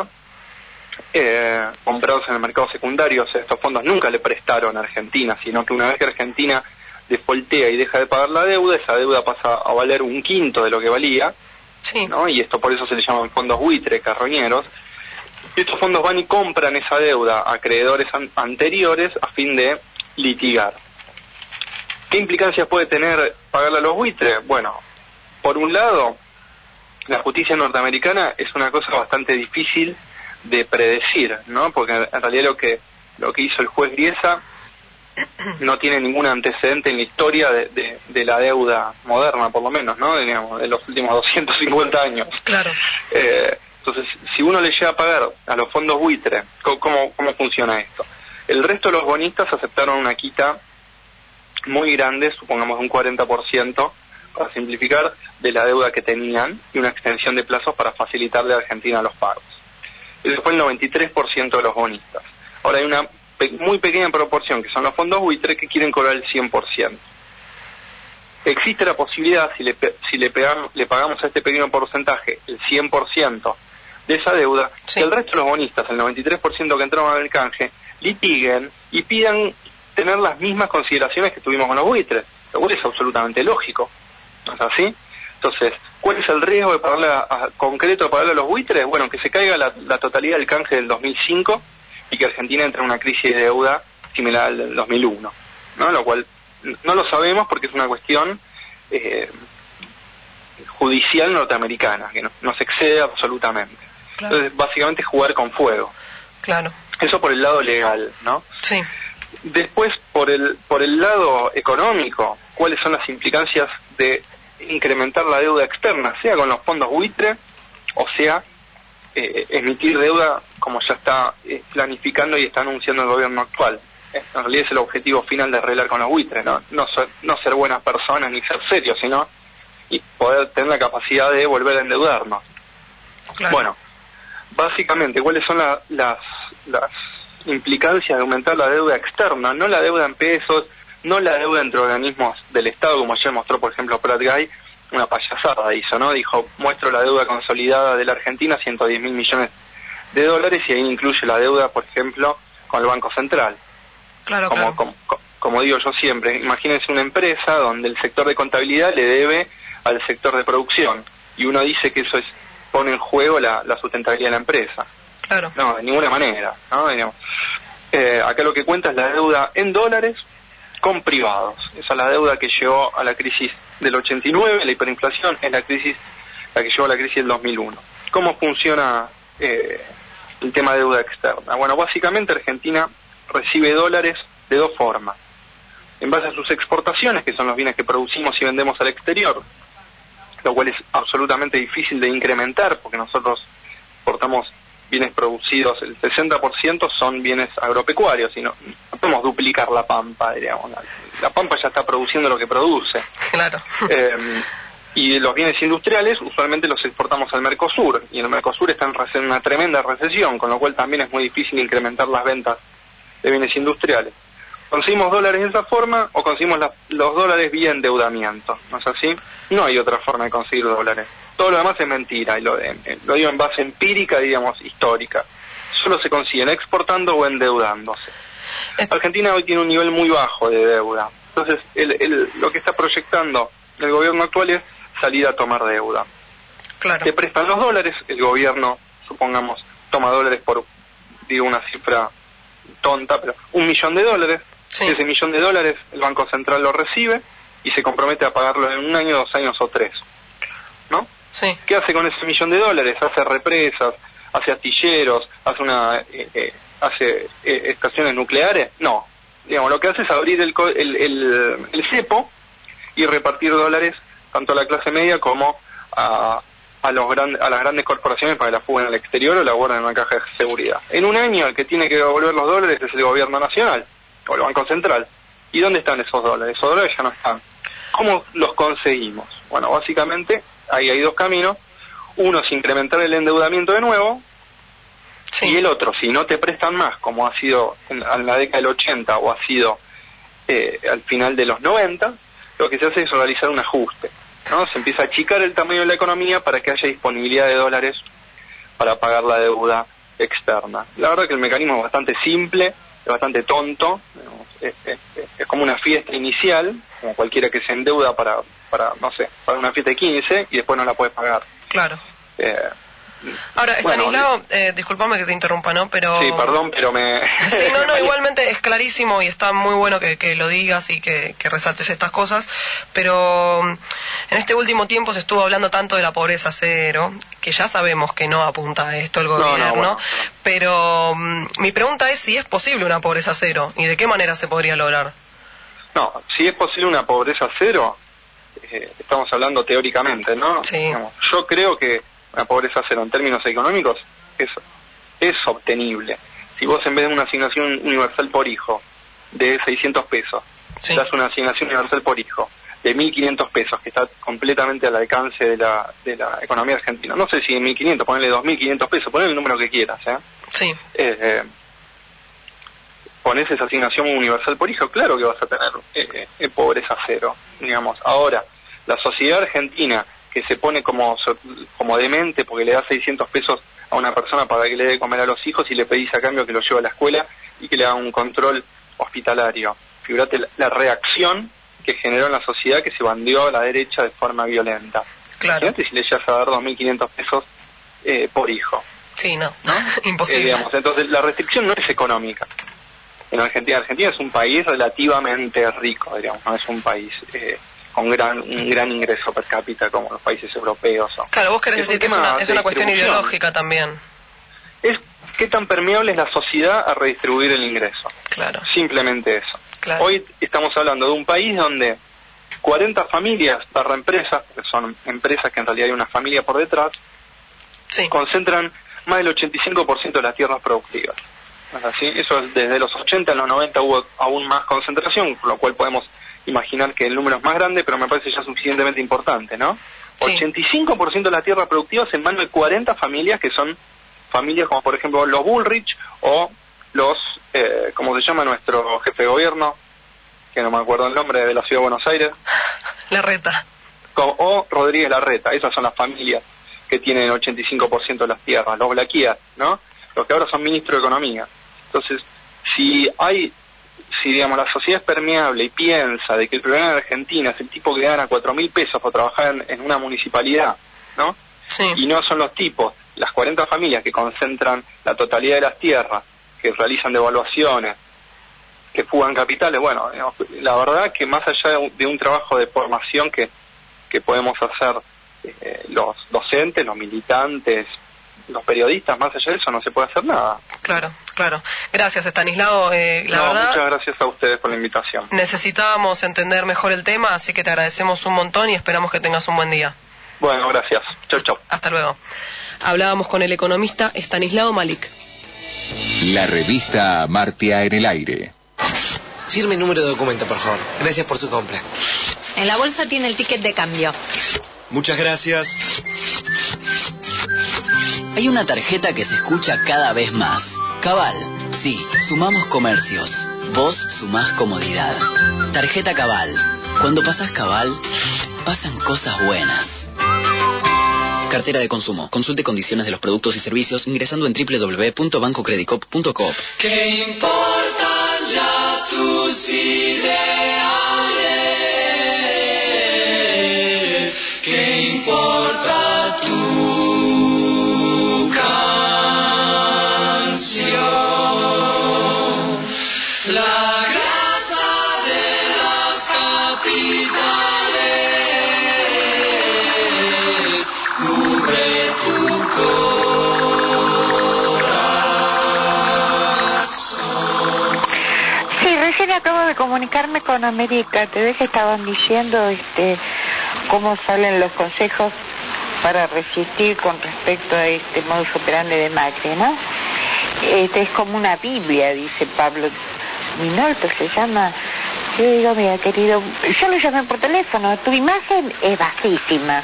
comprados en el mercado secundario. O sea, estos fondos nunca le prestaron a Argentina, sino que una vez que Argentina defaultea y deja de pagar la deuda, esa deuda pasa a valer 1/5 de lo que valía, sí, ¿no? Y esto por eso se le llaman fondos buitre, carroñeros. Y estos fondos van y compran esa deuda a acreedores anteriores a fin de litigar. ¿Qué implicancias puede tener pagarle a los buitres? Bueno, por un lado, la justicia norteamericana es una cosa bastante difícil de predecir, ¿no? Porque en realidad lo que hizo el juez Griesa no tiene ningún antecedente en la historia de la deuda moderna, por lo menos, ¿no? Digamos, de los últimos 250 años. Claro. Entonces, si uno le llega a pagar a los fondos buitre, ¿cómo funciona esto? El resto de los bonistas aceptaron una quita muy grande, supongamos un 40%, para simplificar, de la deuda que tenían y una extensión de plazos para facilitarle a Argentina los pagos. Ese fue el 93% de los bonistas. Ahora hay una muy pequeña proporción, que son los fondos buitre, que quieren cobrar el 100%. Existe la posibilidad, si le pagamos a este pequeño porcentaje el 100% de esa deuda, que el resto de los bonistas, el 93% que entraron al canje, litiguen y pidan tener las mismas consideraciones que tuvimos con los buitres, lo cual es absolutamente lógico, ¿no es así? Entonces, ¿cuál es el riesgo de pagarle concreto de pagarle a los buitres? Bueno, que se caiga la totalidad del canje del 2005 y que Argentina entre en una crisis de deuda similar al del 2001, ¿no? Lo cual no lo sabemos porque es una cuestión judicial norteamericana, que no se excede absolutamente. Claro. Entonces, básicamente jugar con fuego. Claro. Eso por el lado legal, ¿no? Sí. Después, por el lado económico, ¿cuáles son las implicancias de incrementar la deuda externa, sea con los fondos buitre, o sea, emitir deuda como ya está planificando y está anunciando el gobierno actual? En realidad es el objetivo final de arreglar con los buitres, no ser buenas personas ni ser serios, sino y poder tener la capacidad de volver a endeudarnos. Claro. Bueno, básicamente, ¿cuáles son las implicancias de aumentar la deuda externa? No la deuda en pesos, no la deuda entre organismos del Estado, como ayer mostró, por ejemplo, Prat Gay, una payasada hizo, ¿no? Dijo, muestro la deuda consolidada de la Argentina, 110.000 millones de dólares, y ahí incluye la deuda, por ejemplo, con el Banco Central. Claro, como digo yo siempre, imagínense una empresa donde el sector de contabilidad le debe al sector de producción, y uno dice que eso pone en juego la sustentabilidad de la empresa. Claro. No, de ninguna manera, ¿no? Acá lo que cuenta es la deuda en dólares con privados. Esa es la deuda que llevó a la crisis del 89, la hiperinflación, es la que llevó a la crisis del 2001. ¿Cómo funciona el tema de deuda externa? Bueno, básicamente Argentina recibe dólares de dos formas. En base a sus exportaciones, que son los bienes que producimos y vendemos al exterior, lo cual es absolutamente difícil de incrementar, porque nosotros exportamos bienes producidos, el 60% son bienes agropecuarios, y no podemos duplicar la pampa, diríamos. La pampa ya está produciendo lo que produce. Claro. Y los bienes industriales usualmente los exportamos al Mercosur, y el Mercosur está en una tremenda recesión, con lo cual también es muy difícil incrementar las ventas de bienes industriales. ¿Conseguimos dólares de esa forma o conseguimos los dólares vía endeudamiento? ¿No es así? No hay otra forma de conseguir dólares. Todo lo demás es mentira, y lo digo en base empírica, digamos, histórica. Solo se consiguen exportando o endeudándose. Argentina hoy tiene un nivel muy bajo de deuda. Entonces, lo que está proyectando el gobierno actual es salir a tomar deuda. Claro. Te prestan los dólares, el gobierno, supongamos, toma dólares por, digo una cifra tonta, pero $1 millón. Sí. Ese $1 millón el Banco Central lo recibe y se compromete a pagarlo en 1 año, 2 años o 3. ¿No? Sí. ¿Qué hace con ese $1 millón? Hace represas, hace astilleros, hace estaciones nucleares. No, digamos, lo que hace es abrir el cepo y repartir dólares tanto a la clase media como a las grandes corporaciones para que la fuguen al exterior o la guarden en una caja de seguridad. En 1 año el que tiene que devolver los dólares es el gobierno nacional o el Banco Central. ¿Y dónde están esos dólares? Esos dólares ya no están. ¿Cómo los conseguimos? Bueno, básicamente ahí hay dos caminos. Uno es incrementar el endeudamiento de nuevo, sí. Y el otro, si no te prestan más, como ha sido en la década del 80 o ha sido al final de los 90, lo que se hace es realizar un ajuste, ¿no? Se empieza a achicar el tamaño de la economía para que haya disponibilidad de dólares para pagar la deuda externa. La verdad que el mecanismo es bastante simple, es bastante tonto, es como una fiesta inicial, como cualquiera que se endeuda para no sé, para una fiesta de 15 y después no la puede pagar. Claro. Ahora, Bueno, Estanislao, discúlpame que te interrumpa, ¿no? Pero... Sí, perdón, pero me... Sí, no, igualmente es clarísimo y está muy bueno que lo digas y que resaltes estas cosas, pero en este último tiempo se estuvo hablando tanto de la pobreza cero, que ya sabemos que no apunta a esto el gobierno, bueno. Pero mi pregunta es si es posible una pobreza cero y de qué manera se podría lograr. No, si es posible una pobreza cero, estamos hablando teóricamente, ¿no? Sí. Digamos, yo creo que una pobreza cero en términos económicos es obtenible. Si vos en vez de una asignación universal por hijo de 600 pesos, das una asignación universal por hijo de 1.500 pesos, que está completamente al alcance de la economía argentina. No sé si en 1.500, ponele 2.500 pesos, ponele el número que quieras, Sí. Pones esa asignación universal por hijo, claro que vas a tener pobreza cero, digamos. Ahora, la sociedad argentina que se pone como demente porque le da 600 pesos a una persona para que le dé comer a los hijos y le pedís a cambio que lo lleve a la escuela y que le haga un control hospitalario. Figurate la reacción que generó en la sociedad, que se bandeó a la derecha de forma violenta. Claro. Imagínate si le llegas a dar 2.500 pesos por hijo. Sí, no. Imposible. Digamos, entonces la restricción no es económica. En Argentina es un país relativamente rico, digamos, no es un país con un gran ingreso per cápita como los países europeos. Claro, vos querés decir que es una cuestión ideológica también. Es qué tan permeable es la sociedad a redistribuir el ingreso. Claro. Simplemente eso. Claro. Hoy estamos hablando de un país donde 40 familias barra empresas, que son empresas que en realidad hay una familia por detrás, concentran más del 85% de las tierras productivas. ¿Así? Eso desde los 80 a los 90 hubo aún más concentración, con lo cual podemos imaginar que el número es más grande, pero me parece ya suficientemente importante, ¿no? Sí. 85% de la tierra productiva es en manos de 40 familias, que son familias como por ejemplo los Bullrich o los, ¿cómo se llama nuestro jefe de gobierno? Que no me acuerdo el nombre, de la ciudad de Buenos Aires. Larreta. O Rodríguez Larreta. Esas son las familias que tienen el 85% de las tierras, los Blaquias, ¿no? Los que ahora son ministros de Economía. Entonces, si digamos la sociedad es permeable y piensa de que el problema de Argentina es el tipo que gana 4.000 pesos por trabajar en una municipalidad, ¿no? Sí. Y no son los tipos, las 40 familias que concentran la totalidad de las tierras, que realizan devaluaciones, que fugan capitales, bueno, digamos, la verdad que más allá de un trabajo de formación que podemos hacer los docentes, los militantes, los periodistas, más allá de eso no se puede hacer nada. Claro. Gracias, Estanislao. La verdad, muchas gracias a ustedes por la invitación. Necesitábamos entender mejor el tema, así que te agradecemos un montón y esperamos que tengas un buen día. Bueno, gracias. Chau. Hasta luego. Hablábamos con el economista Estanislao Malik. La revista Amartya en el aire. Firme el número de documento, por favor. Gracias por su compra. En la bolsa tiene el ticket de cambio. Muchas gracias. Hay una tarjeta que se escucha cada vez más. Cabal. Sí, sumamos comercios. Vos sumás comodidad. Tarjeta Cabal. Cuando pasás Cabal, pasan cosas buenas. Cartera de consumo. Consulte condiciones de los productos y servicios ingresando en www.bancocredicop.coop. ¿Qué importan ya tus ideales? ¿Qué importa tu canción? La grasa de las capitales cubre tu corazón. Sí, recién acabo de comunicarme con América. Te ves que estaban diciendo cómo salen los consejos para resistir con respecto a este modus operandi de Macri, ¿no? Es como una Biblia, dice Pablo Minolto, se llama. Yo digo, mira, querido, yo lo llamé por teléfono, tu imagen es bajísima.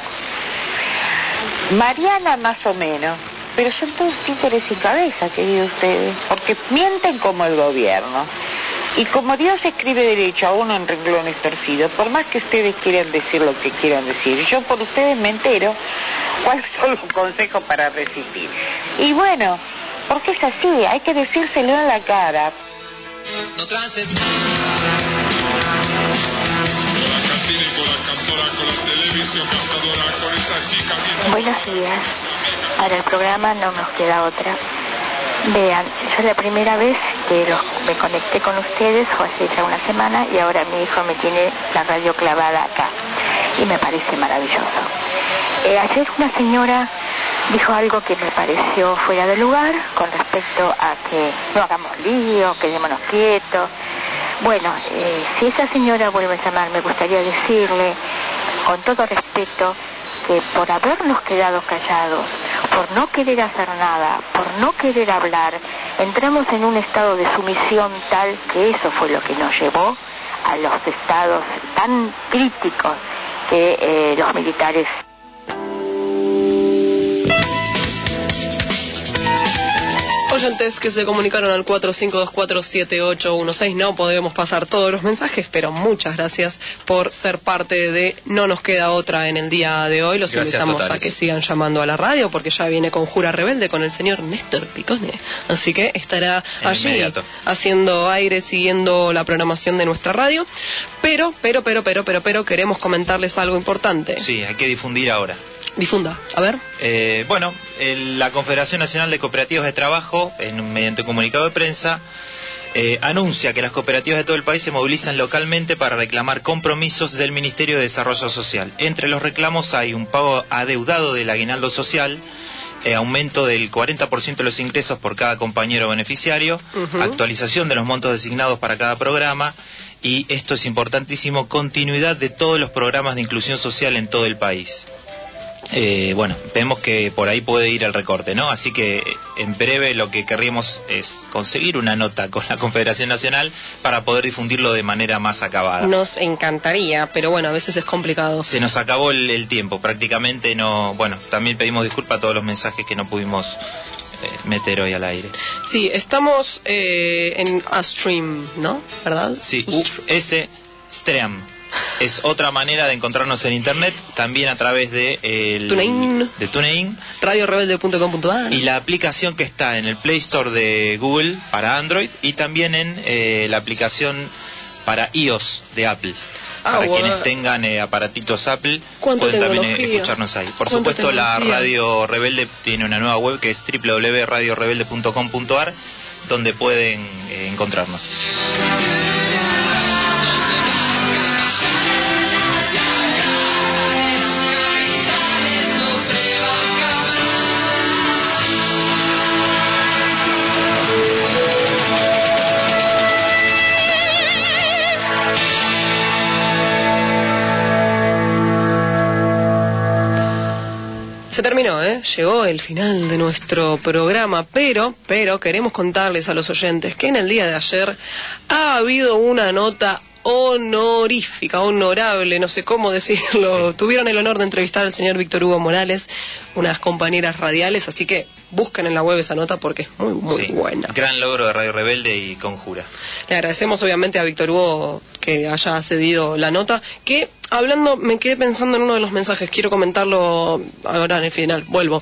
Mariana más o menos, pero son todos títeres y cabeza, querido ustedes, porque mienten como el gobierno. Y como Dios escribe derecho a uno en renglones torcidos, por más que ustedes quieran decir lo que quieran decir, yo por ustedes me entero cuáles son los consejos para resistir. Y bueno, porque es así, hay que decírselo en la cara. No trances Buenos días. para el programa No Nos Queda Otra. Vean, yo la primera vez que me conecté con ustedes fue hace ya una semana y ahora mi hijo me tiene la radio clavada acá y me parece maravilloso. Ayer una señora dijo algo que me pareció fuera de lugar con respecto a que no hagamos lío, quedémonos quietos. Bueno, si esa señora vuelve a llamar, me gustaría decirle, con todo respeto, que por habernos quedado callados, por no querer hacer nada, por no querer hablar, entramos en un estado de sumisión tal que eso fue lo que nos llevó a los estados tan críticos que los militares. Oyentes que se comunicaron al 45247816, no podemos pasar todos los mensajes, pero muchas gracias por ser parte de No Nos Queda Otra en el día de hoy. Los Gracias invitamos totales. a que sigan llamando a la radio porque ya viene Conjura Rebelde con el señor Néstor Picone, así que estará allí inmediato, haciendo aire, siguiendo la programación de nuestra radio, pero queremos comentarles algo importante. Sí, hay que difundir ahora. Difunda, a ver. La Confederación Nacional de Cooperativas de Trabajo, mediante un comunicado de prensa, anuncia que las cooperativas de todo el país se movilizan localmente para reclamar compromisos del Ministerio de Desarrollo Social. Entre los reclamos hay un pago adeudado del aguinaldo social, aumento del 40% de los ingresos por cada compañero beneficiario, actualización de los montos designados para cada programa y, esto es importantísimo, continuidad de todos los programas de inclusión social en todo el país. Vemos que por ahí puede ir el recorte, ¿no? Así que en breve lo que querríamos es conseguir una nota con la Confederación Nacional para poder difundirlo de manera más acabada. Nos encantaría, pero bueno, a veces es complicado. Se nos acabó el tiempo, prácticamente no... Bueno, también pedimos disculpas a todos los mensajes que no pudimos meter hoy al aire. Sí, estamos en Ustream, ¿no? ¿Verdad? Sí, Stream. Es otra manera de encontrarnos en internet, también a través de TuneIn, radiorebelde.com.ar y la aplicación que está en el Play Store de Google para Android y también en la aplicación para iOS de Apple. Para quienes tengan aparatitos Apple, pueden también escucharnos ahí. Por supuesto, la Radio Rebelde tiene una nueva web que es www.radiorebelde.com.ar, donde pueden encontrarnos. Se terminó, llegó el final de nuestro programa, pero queremos contarles a los oyentes que en el día de ayer ha habido una nota honorífica, honorable, no sé cómo decirlo. Sí. Tuvieron el honor de entrevistar al señor Víctor Hugo Morales, unas compañeras radiales, así que busquen en la web esa nota porque es muy buena. Gran logro de Radio Rebelde y Conjura. Le agradecemos obviamente a Víctor Hugo que haya cedido la nota, que hablando, me quedé pensando en uno de los mensajes, quiero comentarlo ahora en el final, vuelvo.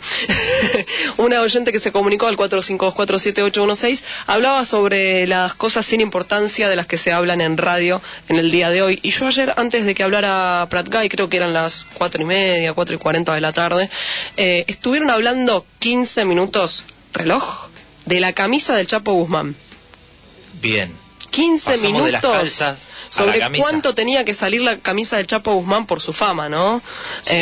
Una oyente que se comunicó al 45247816 hablaba sobre las cosas sin importancia de las que se hablan en radio en el día de hoy, y yo ayer, antes de que hablara Prat Guy, creo que eran las 4:30, 4:40 de la tarde, estuvieron hablando 15 minutos, reloj, de la camisa del Chapo Guzmán. Bien. 15 Pasamos minutos de las calzas sobre cuánto tenía que salir la camisa del Chapo Guzmán por su fama, ¿no? Sí.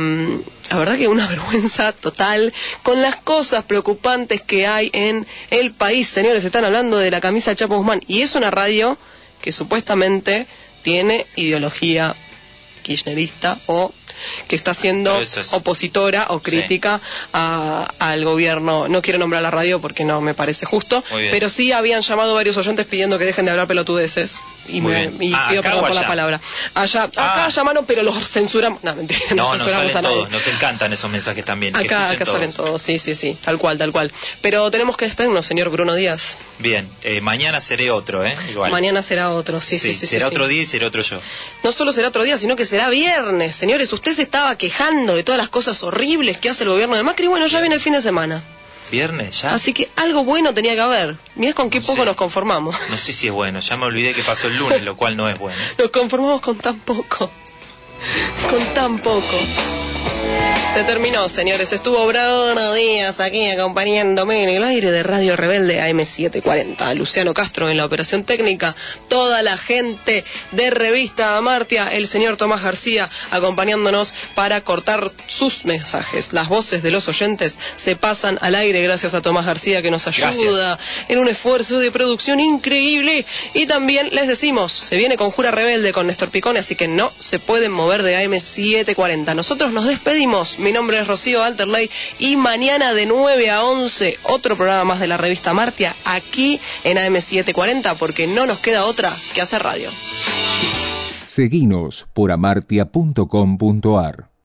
La verdad que una vergüenza total con las cosas preocupantes que hay en el país. Señores, están hablando de la camisa del Chapo Guzmán y es una radio que supuestamente tiene ideología kirchnerista o que está siendo opositora o crítica al gobierno. No quiero nombrar la radio porque no me parece justo, pero sí habían llamado varios oyentes pidiendo que dejen de hablar pelotudeces y pido perdón por la palabra. Acá llamaron, pero los censuramos. No, mentira, no censuramos a nadie. Todos. Nos encantan esos mensajes también. Acá salen todos, sí, tal cual. Pero tenemos que despedirnos, señor Bruno Díaz. Bien, mañana seré otro, igual. Mañana será otro, sí. Será otro día y será otro yo. No solo será otro día, sino que será viernes. Señores, usted se estaba quejando de todas las cosas horribles que hace el gobierno de Macri. Bueno, ya viene el fin de semana. ¿Viernes ya? Así que algo bueno tenía que haber. Mirá con qué poco nos conformamos. No sé si es bueno, ya me olvidé que pasó el lunes, lo cual no es bueno. Nos conformamos con tan poco. Con tan poco. Se terminó, señores. Estuvo Bruno Díaz aquí acompañándome en el aire de Radio Rebelde AM740. Luciano Castro en la operación técnica. Toda la gente de Revista Amartya. El señor Tomás García acompañándonos para cortar sus mensajes. Las voces de los oyentes se pasan al aire gracias a Tomás García, que nos ayuda en un esfuerzo de producción increíble. Y también les decimos, se viene Conjura Rebelde con Néstor Picone, así que no se pueden mover de AM740. Nosotros nos despedimos. Mi nombre es Rocío Alterley y mañana de 9 a 11 otro programa más de la revista Amartya aquí en AM740, porque no nos queda otra que hacer radio. Seguinos por amartya.com.ar.